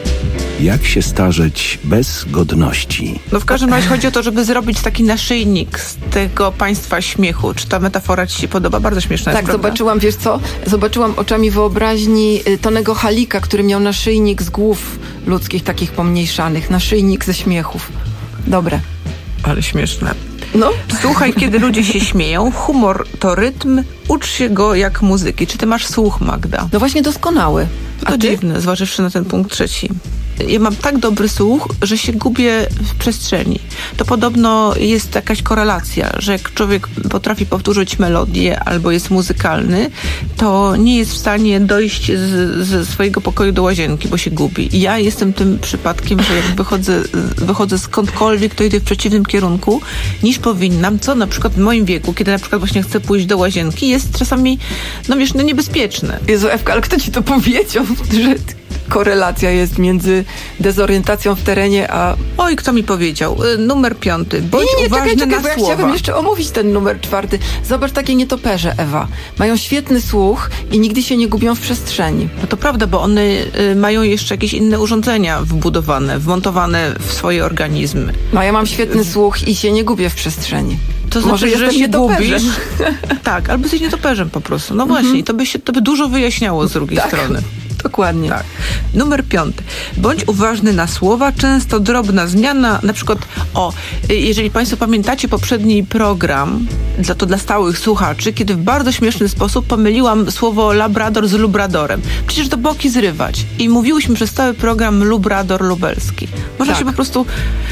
Jak się starzeć bez godności? No w każdym razie chodzi o to, żeby zrobić taki naszyjnik z tego państwa śmiechu. Czy ta metafora ci się podoba? Bardzo śmieszna tak, jest, prawda? Zobaczyłam, wiesz co? Zobaczyłam oczami wyobraźni Tonego Halika, który miał naszyjnik z głów ludzkich, takich pomniejszanych. Naszyjnik ze śmiechów. Dobre. Ale śmieszne. No. Słuchaj, kiedy ludzie się śmieją. Humor to rytm. Ucz się go jak muzyki. Czy ty masz słuch, Magda? No właśnie doskonały. A to ty? dziwne, zważywszy na ten punkt trzeci. Ja mam tak dobry słuch, że się gubię w przestrzeni. To podobno jest jakaś korelacja, że jak człowiek potrafi powtórzyć melodię albo jest muzykalny, to nie jest w stanie dojść z, ze swojego pokoju do łazienki, bo się gubi. I ja jestem tym przypadkiem, że jak wychodzę, wychodzę skądkolwiek, to idę w przeciwnym kierunku niż powinnam, co na przykład w moim wieku, kiedy na przykład właśnie chcę pójść do łazienki, jest czasami, no wiesz, no niebezpieczne. Jezu, Ewka, ale kto ci to powiedział, że korelacja jest między dezorientacją w terenie, a... Oj, kto mi powiedział? Numer piąty. Bądź nie, nie, uważny czekaj, czekaj, na bo ja słowa. chciałabym jeszcze omówić ten numer czwarty. Zobacz, takie nietoperze, Ewa. Mają świetny słuch i nigdy się nie gubią w przestrzeni. No to prawda, bo one y, mają jeszcze jakieś inne urządzenia wbudowane, wmontowane w swoje organizmy. No ja mam świetny słuch i się nie gubię w przestrzeni. To znaczy, Może że się gubisz. gubisz. Tak, albo jesteś nietoperzem po prostu. No właśnie, mhm. to, by się, to by dużo wyjaśniało z drugiej tak. strony. Dokładnie. Tak. Numer piąty. Bądź uważny na słowa, często drobna zmiana, na przykład, o, jeżeli państwo pamiętacie poprzedni program, dla, to dla stałych słuchaczy, kiedy w bardzo śmieszny sposób pomyliłam słowo labrador z lubradorem. Przecież to boki zrywać. I mówiłyśmy przez cały program lubrador lubelski. Można tak. się po prostu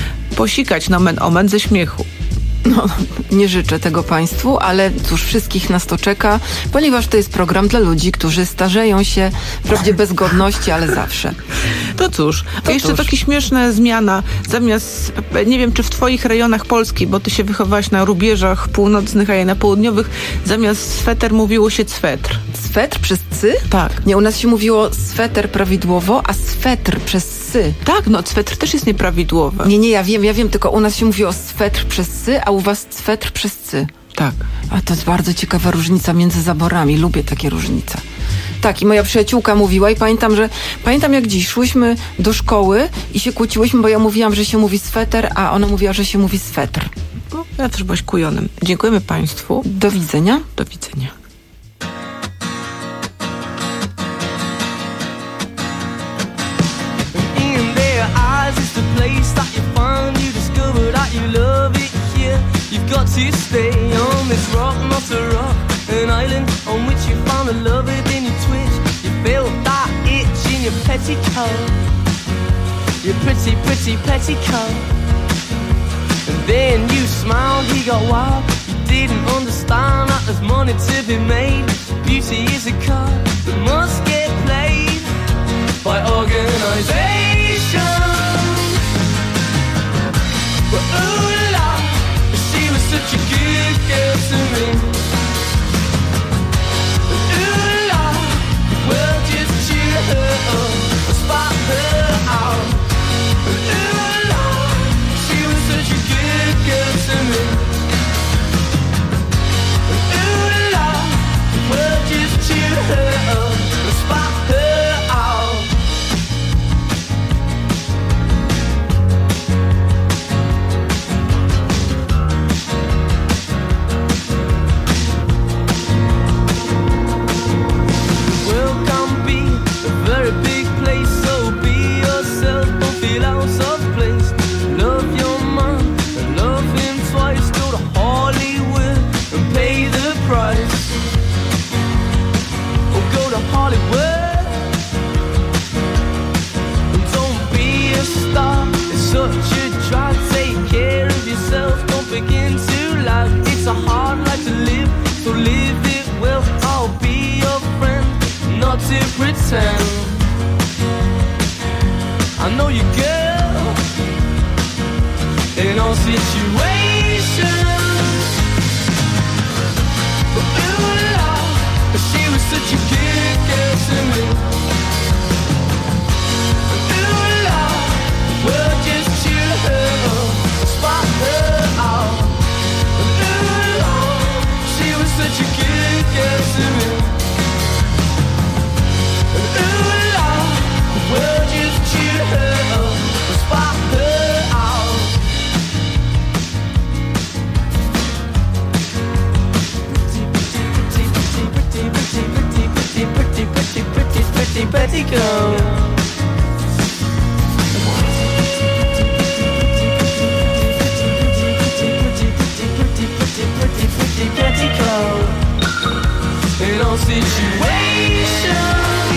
posikać nomen omen ze śmiechu. No, nie życzę tego państwu, ale cóż, wszystkich nas to czeka, ponieważ to jest program dla ludzi, którzy starzeją się, wprawdzie bez godności, ale zawsze. No cóż, to a jeszcze cóż. taka śmieszna zmiana, zamiast, nie wiem, czy w twoich rejonach Polski, bo ty się wychowałaś na rubieżach północnych, a ja na południowych, zamiast sweter mówiło się cwetr. Swetr przez cy? Tak. Nie, u nas się mówiło sweter prawidłowo, a swetr przez sy. Tak, no swetr też jest nieprawidłowy. Nie, nie, ja wiem, ja wiem, tylko u nas się mówiło swetr przez sy, a u was swetr przez cy. Tak. A to jest bardzo ciekawa różnica między zaborami. Lubię takie różnice. Tak, i moja przyjaciółka mówiła i pamiętam, że pamiętam jak dziś szłyśmy do szkoły i się kłóciłyśmy, bo ja mówiłam, że się mówi sweter, a ona mówiła, że się mówi swetr. No, ja też byłaś kujonem. Dziękujemy państwu. Do widzenia. Do widzenia. place that you find, you discover that you love it here. You've got to stay on this rock, not a rock, an island on which you found a lover, then you twitch, you feel that itch in your petticoat, your pretty, pretty petticoat. And then you smiled, he got wild, you didn't understand that there's money to be made. Beauty is a card that must get played by organisation. But ooh la, she was such a good girl to me. And ooh la, well just cheer her up, spot her out. And ooh la, she was such a good girl to me. And ooh la, well just cheer her up, spot her out. Very big place, so be yourself, don't feel out of place. Love your man, love him twice. Go to Hollywood and pay the price. Or go to Hollywood and don't be a star. It's such a drag, take care of yourself, don't begin to lag. It's a hard life to live, so live it well. I'll be your friend, not to pretend. I know you, girl, in all situations. But ooh la, she was such a good girl to me. Ooh la, well just cheer her up, spot her out. Ooh la, she was such a good girl to me. Ooh la, well just cheer her up, spot her out. Pretty, pretty, pretty, pretty, pretty, pretty, pretty, pretty, pretty, pretty, pretty girl. In all situations.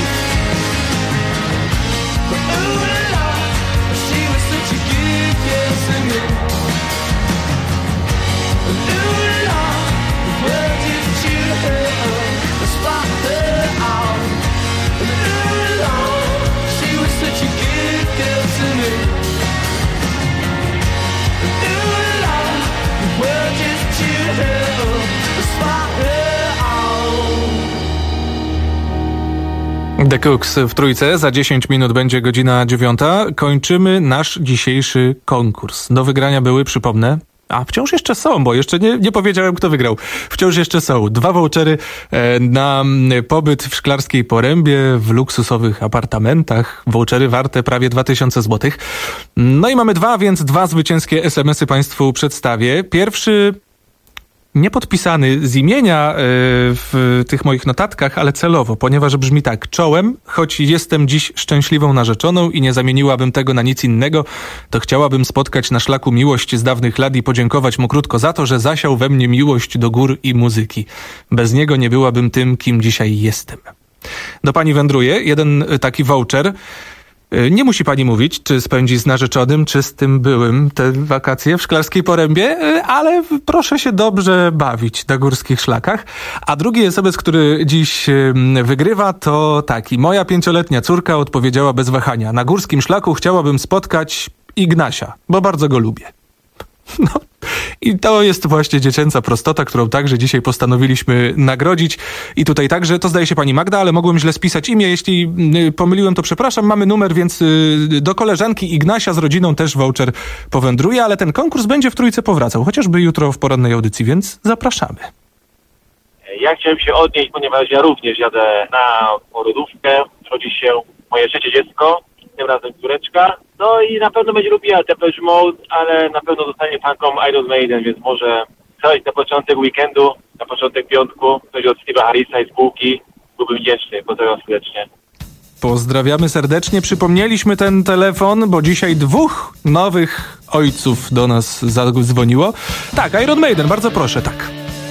The Cooks w Trójce. Za dziesięć minut będzie godzina dziewiąta. Kończymy nasz dzisiejszy konkurs. Do wygrania były, przypomnę, a wciąż jeszcze są, bo jeszcze nie, nie powiedziałem, kto wygrał. Wciąż jeszcze są dwa vouchery e, na pobyt w Szklarskiej Porębie w luksusowych apartamentach. Vouchery warte prawie dwa tysiące złotych. No i mamy dwa, więc dwa zwycięskie es em esy Państwu przedstawię. Pierwszy niepodpisany z imienia y, w tych moich notatkach, ale celowo, ponieważ brzmi tak: czołem, choć jestem dziś szczęśliwą narzeczoną i nie zamieniłabym tego na nic innego, to chciałabym spotkać na szlaku miłość z dawnych lat i podziękować mu krótko za to, że zasiał we mnie miłość do gór i muzyki. Bez niego nie byłabym tym, kim dzisiaj jestem. Do pani wędruje jeden taki voucher. Nie musi pani mówić, czy spędzi z narzeczonym, czy z tym byłym te wakacje w Szklarskiej Porębie, ale proszę się dobrze bawić na górskich szlakach. A drugi es em es, który dziś wygrywa, to taki: moja pięcioletnia córka odpowiedziała bez wahania: na górskim szlaku chciałabym spotkać Ignasia, bo bardzo go lubię. No i to jest właśnie dziecięca prostota, którą także dzisiaj postanowiliśmy nagrodzić. I tutaj także, to zdaje się pani Magda, ale mogłem źle spisać imię. Jeśli pomyliłem, to przepraszam. Mamy numer, więc do koleżanki Ignasia z rodziną też voucher powędruje, ale ten konkurs będzie w Trójce powracał, chociażby jutro w porannej audycji, więc zapraszamy. Ja chciałem się odnieść, ponieważ ja również jadę na porodówkę. Rodzi się moje trzecie dziecko, tym razem córeczka. No i na pewno będzie lubiła Depeche Mode, ale na pewno zostanie fanką Iron Maiden, więc może coś na początek weekendu, na początek piątku, coś od Steve'a Harrisa i spółki. Byłbym wdzięczny. Pozdrawiam serdecznie. Pozdrawiamy serdecznie. Przypomnieliśmy ten telefon, bo dzisiaj dwóch nowych ojców do nas zadzwoniło. Tak, Iron Maiden, bardzo proszę, tak.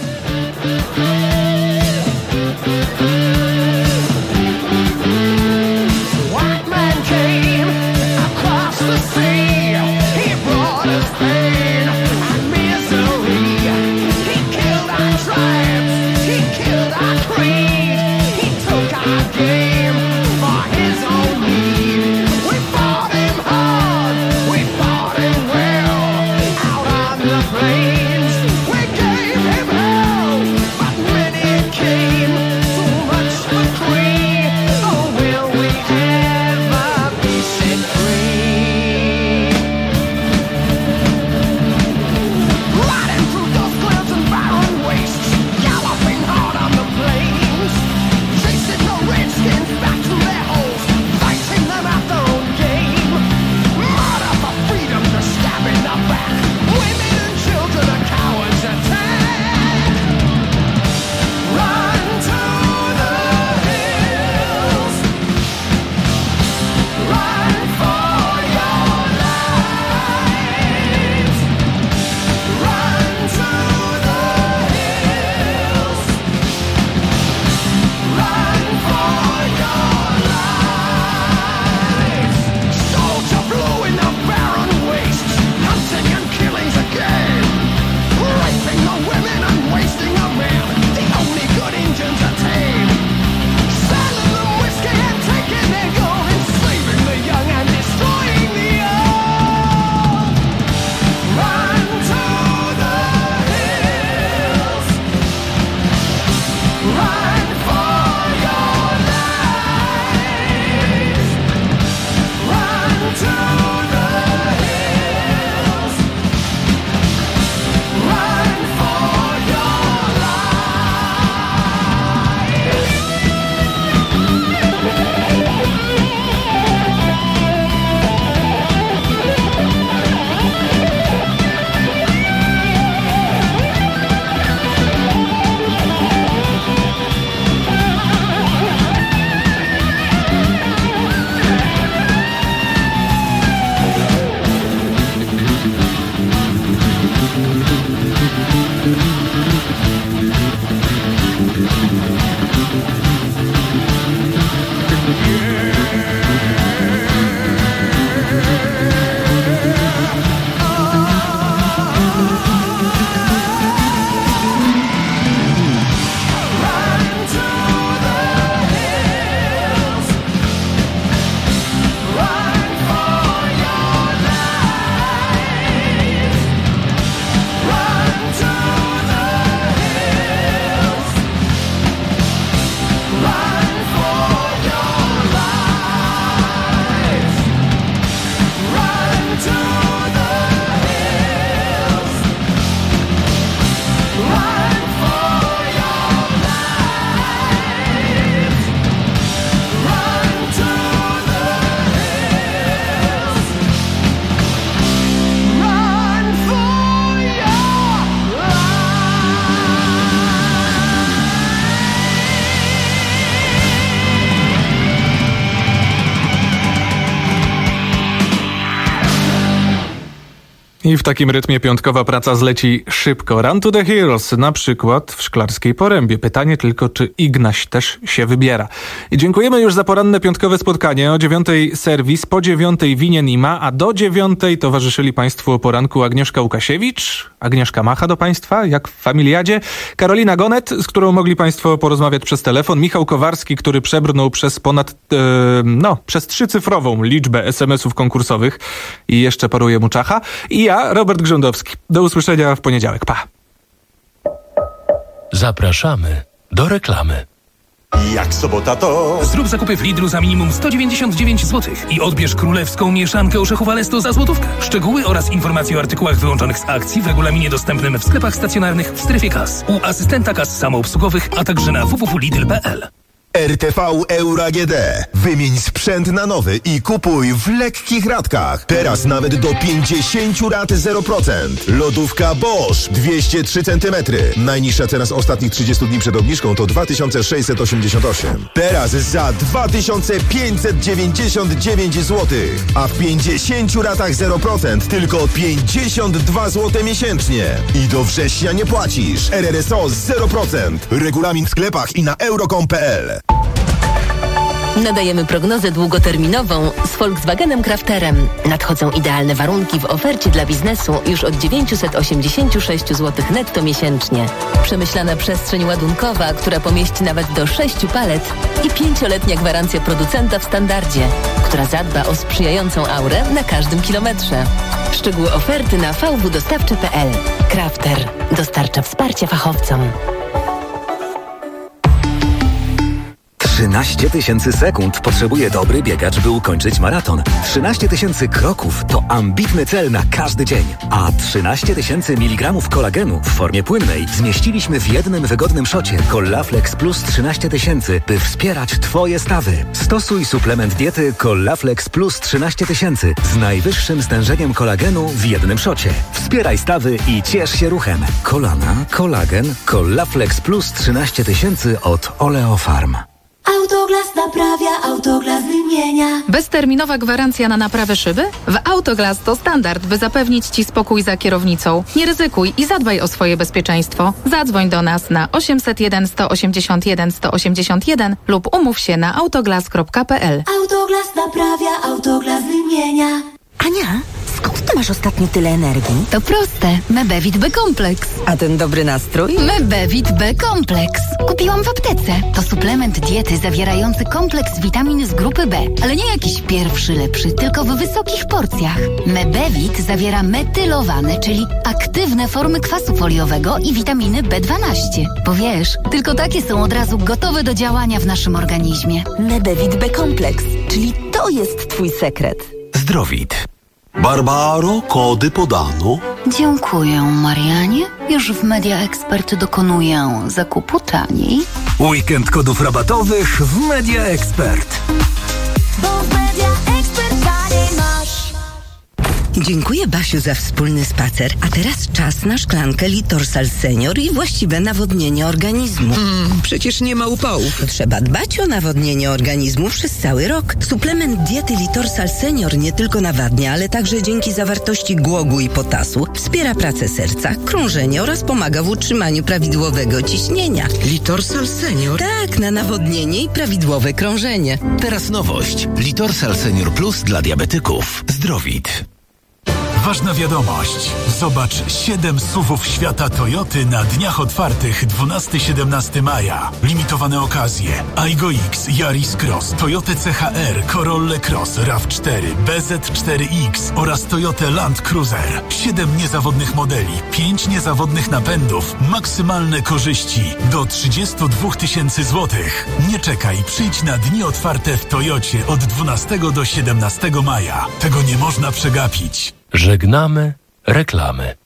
I w takim rytmie piątkowa praca zleci szybko. Run to the Heroes, na przykład w Szklarskiej Porębie. Pytanie tylko, czy Ignaś też się wybiera. I dziękujemy już za poranne piątkowe spotkanie. O dziewiątej serwis, po dziewiątej winien i ma, a do dziewiątej towarzyszyli Państwu o poranku Agnieszka Łukasiewicz, Agnieszka Macha do Państwa, jak w Familiadzie, Karolina Gonet, z którą mogli Państwo porozmawiać przez telefon, Michał Kowarski, który przebrnął przez ponad, e, no, przez trzycyfrową liczbę es em esów konkursowych i jeszcze paruje mu czacha. I ja, Robert Grządowski. Do usłyszenia w poniedziałek. Pa. Zapraszamy do reklamy. Jak sobota to... Zrób zakupy w Lidlu za minimum sto dziewięćdziesiąt dziewięć złotych i odbierz królewską mieszankę orzechów Alesto za złotówkę. Szczegóły oraz informacje o artykułach wyłączonych z akcji w regulaminie dostępnym w sklepach stacjonarnych w strefie kas, u asystenta kas samoobsługowych, a także na w w w kropka lidl kropka p l. R T V Euro A G D. Wymień sprzęt na nowy i kupuj w lekkich ratkach. Teraz nawet do pięćdziesiąt rat zero procent. Lodówka Bosch dwieście trzy centymetry. Najniższa cena z ostatnich trzydziestu dni przed obniżką to dwa tysiące sześćset osiemdziesiąt osiem. Teraz za dwa tysiące pięćset dziewięćdziesiąt dziewięć złotych. A w pięćdziesięciu ratach zero procent tylko pięćdziesiąt dwa złote miesięcznie. I do września nie płacisz. R R S O zero procent. Regulamin w sklepach i na euro kropka com kropka p l. Nadajemy prognozę długoterminową z Volkswagenem Crafterem. Nadchodzą idealne warunki w ofercie dla biznesu już od dziewięćset osiemdziesiąt sześć złotych netto miesięcznie. Przemyślana przestrzeń ładunkowa, która pomieści nawet do sześciu palet i pięcioletnia gwarancja producenta w standardzie, która zadba o sprzyjającą aurę na każdym kilometrze. Szczegóły oferty na v w dostawcze kropka p l. Crafter dostarcza wsparcia fachowcom. trzynaście tysięcy sekund potrzebuje dobry biegacz, by ukończyć maraton. trzynaście tysięcy kroków to ambitny cel na każdy dzień. A trzynaście tysięcy miligramów kolagenu w formie płynnej zmieściliśmy w jednym wygodnym szocie Collaflex Plus trzynaście tysięcy, by wspierać Twoje stawy. Stosuj suplement diety Collaflex Plus trzynaście tysięcy z najwyższym stężeniem kolagenu w jednym szocie. Wspieraj stawy i ciesz się ruchem. Kolana, kolagen, Collaflex Plus trzynaście tysięcy od Oleofarm. Autoglas naprawia, Autoglas wymienia. Bezterminowa gwarancja na naprawę szyby? W Autoglas to standard, by zapewnić Ci spokój za kierownicą. Nie ryzykuj i zadbaj o swoje bezpieczeństwo. Zadzwoń do nas na osiemset jeden sto osiemdziesiąt jeden sto osiemdziesiąt jeden lub umów się na autoglas kropka p l. Autoglas naprawia, Autoglas wymienia. Ania, skąd ty masz ostatnio tyle energii? To proste. Mebevit B-kompleks. A ten dobry nastrój? Mebevit B-kompleks. Kupiłam w aptece. To suplement diety zawierający kompleks witamin z grupy B. Ale nie jakiś pierwszy lepszy, tylko w wysokich porcjach. Mebevit zawiera metylowane, czyli aktywne formy kwasu foliowego i witaminy B dwanaście. Bo wiesz, tylko takie są od razu gotowe do działania w naszym organizmie. Mebevit B-kompleks, czyli to jest twój sekret. Zdrowit. Barbaro, kody podano. Dziękuję, Marianie. Już w Media Expert dokonuję zakupu taniej. Weekend kodów rabatowych w Media Expert. Bo w Media Expert taniej masz. Dziękuję, Basiu, za wspólny spacer. A teraz czas na szklankę Litorsal Senior i właściwe nawodnienie organizmu. Mm, przecież nie ma upałów. Trzeba dbać o nawodnienie organizmu przez cały rok. Suplement diety Litorsal Senior nie tylko nawadnia, ale także dzięki zawartości głogu i potasu wspiera pracę serca, krążenie oraz pomaga w utrzymaniu prawidłowego ciśnienia. Litorsal Senior? Tak, na nawodnienie i prawidłowe krążenie. Teraz nowość. Litorsal Senior Plus dla diabetyków. Zdrowit. Ważna wiadomość. Zobacz siedem suwów świata Toyoty na dniach otwartych dwunastego do siedemnastego maja. Limitowane okazje. Aygo X, Yaris Cross, Toyota C H R, Corolla Cross, RAV cztery, B Z cztery X oraz Toyota Land Cruiser. siedem niezawodnych modeli, pięć niezawodnych napędów, maksymalne korzyści do trzydzieści dwa tysięcy złotych. Nie czekaj, przyjdź na dni otwarte w Toyocie od dwunastego do siedemnastego maja. Tego nie można przegapić. Żegnamy reklamy.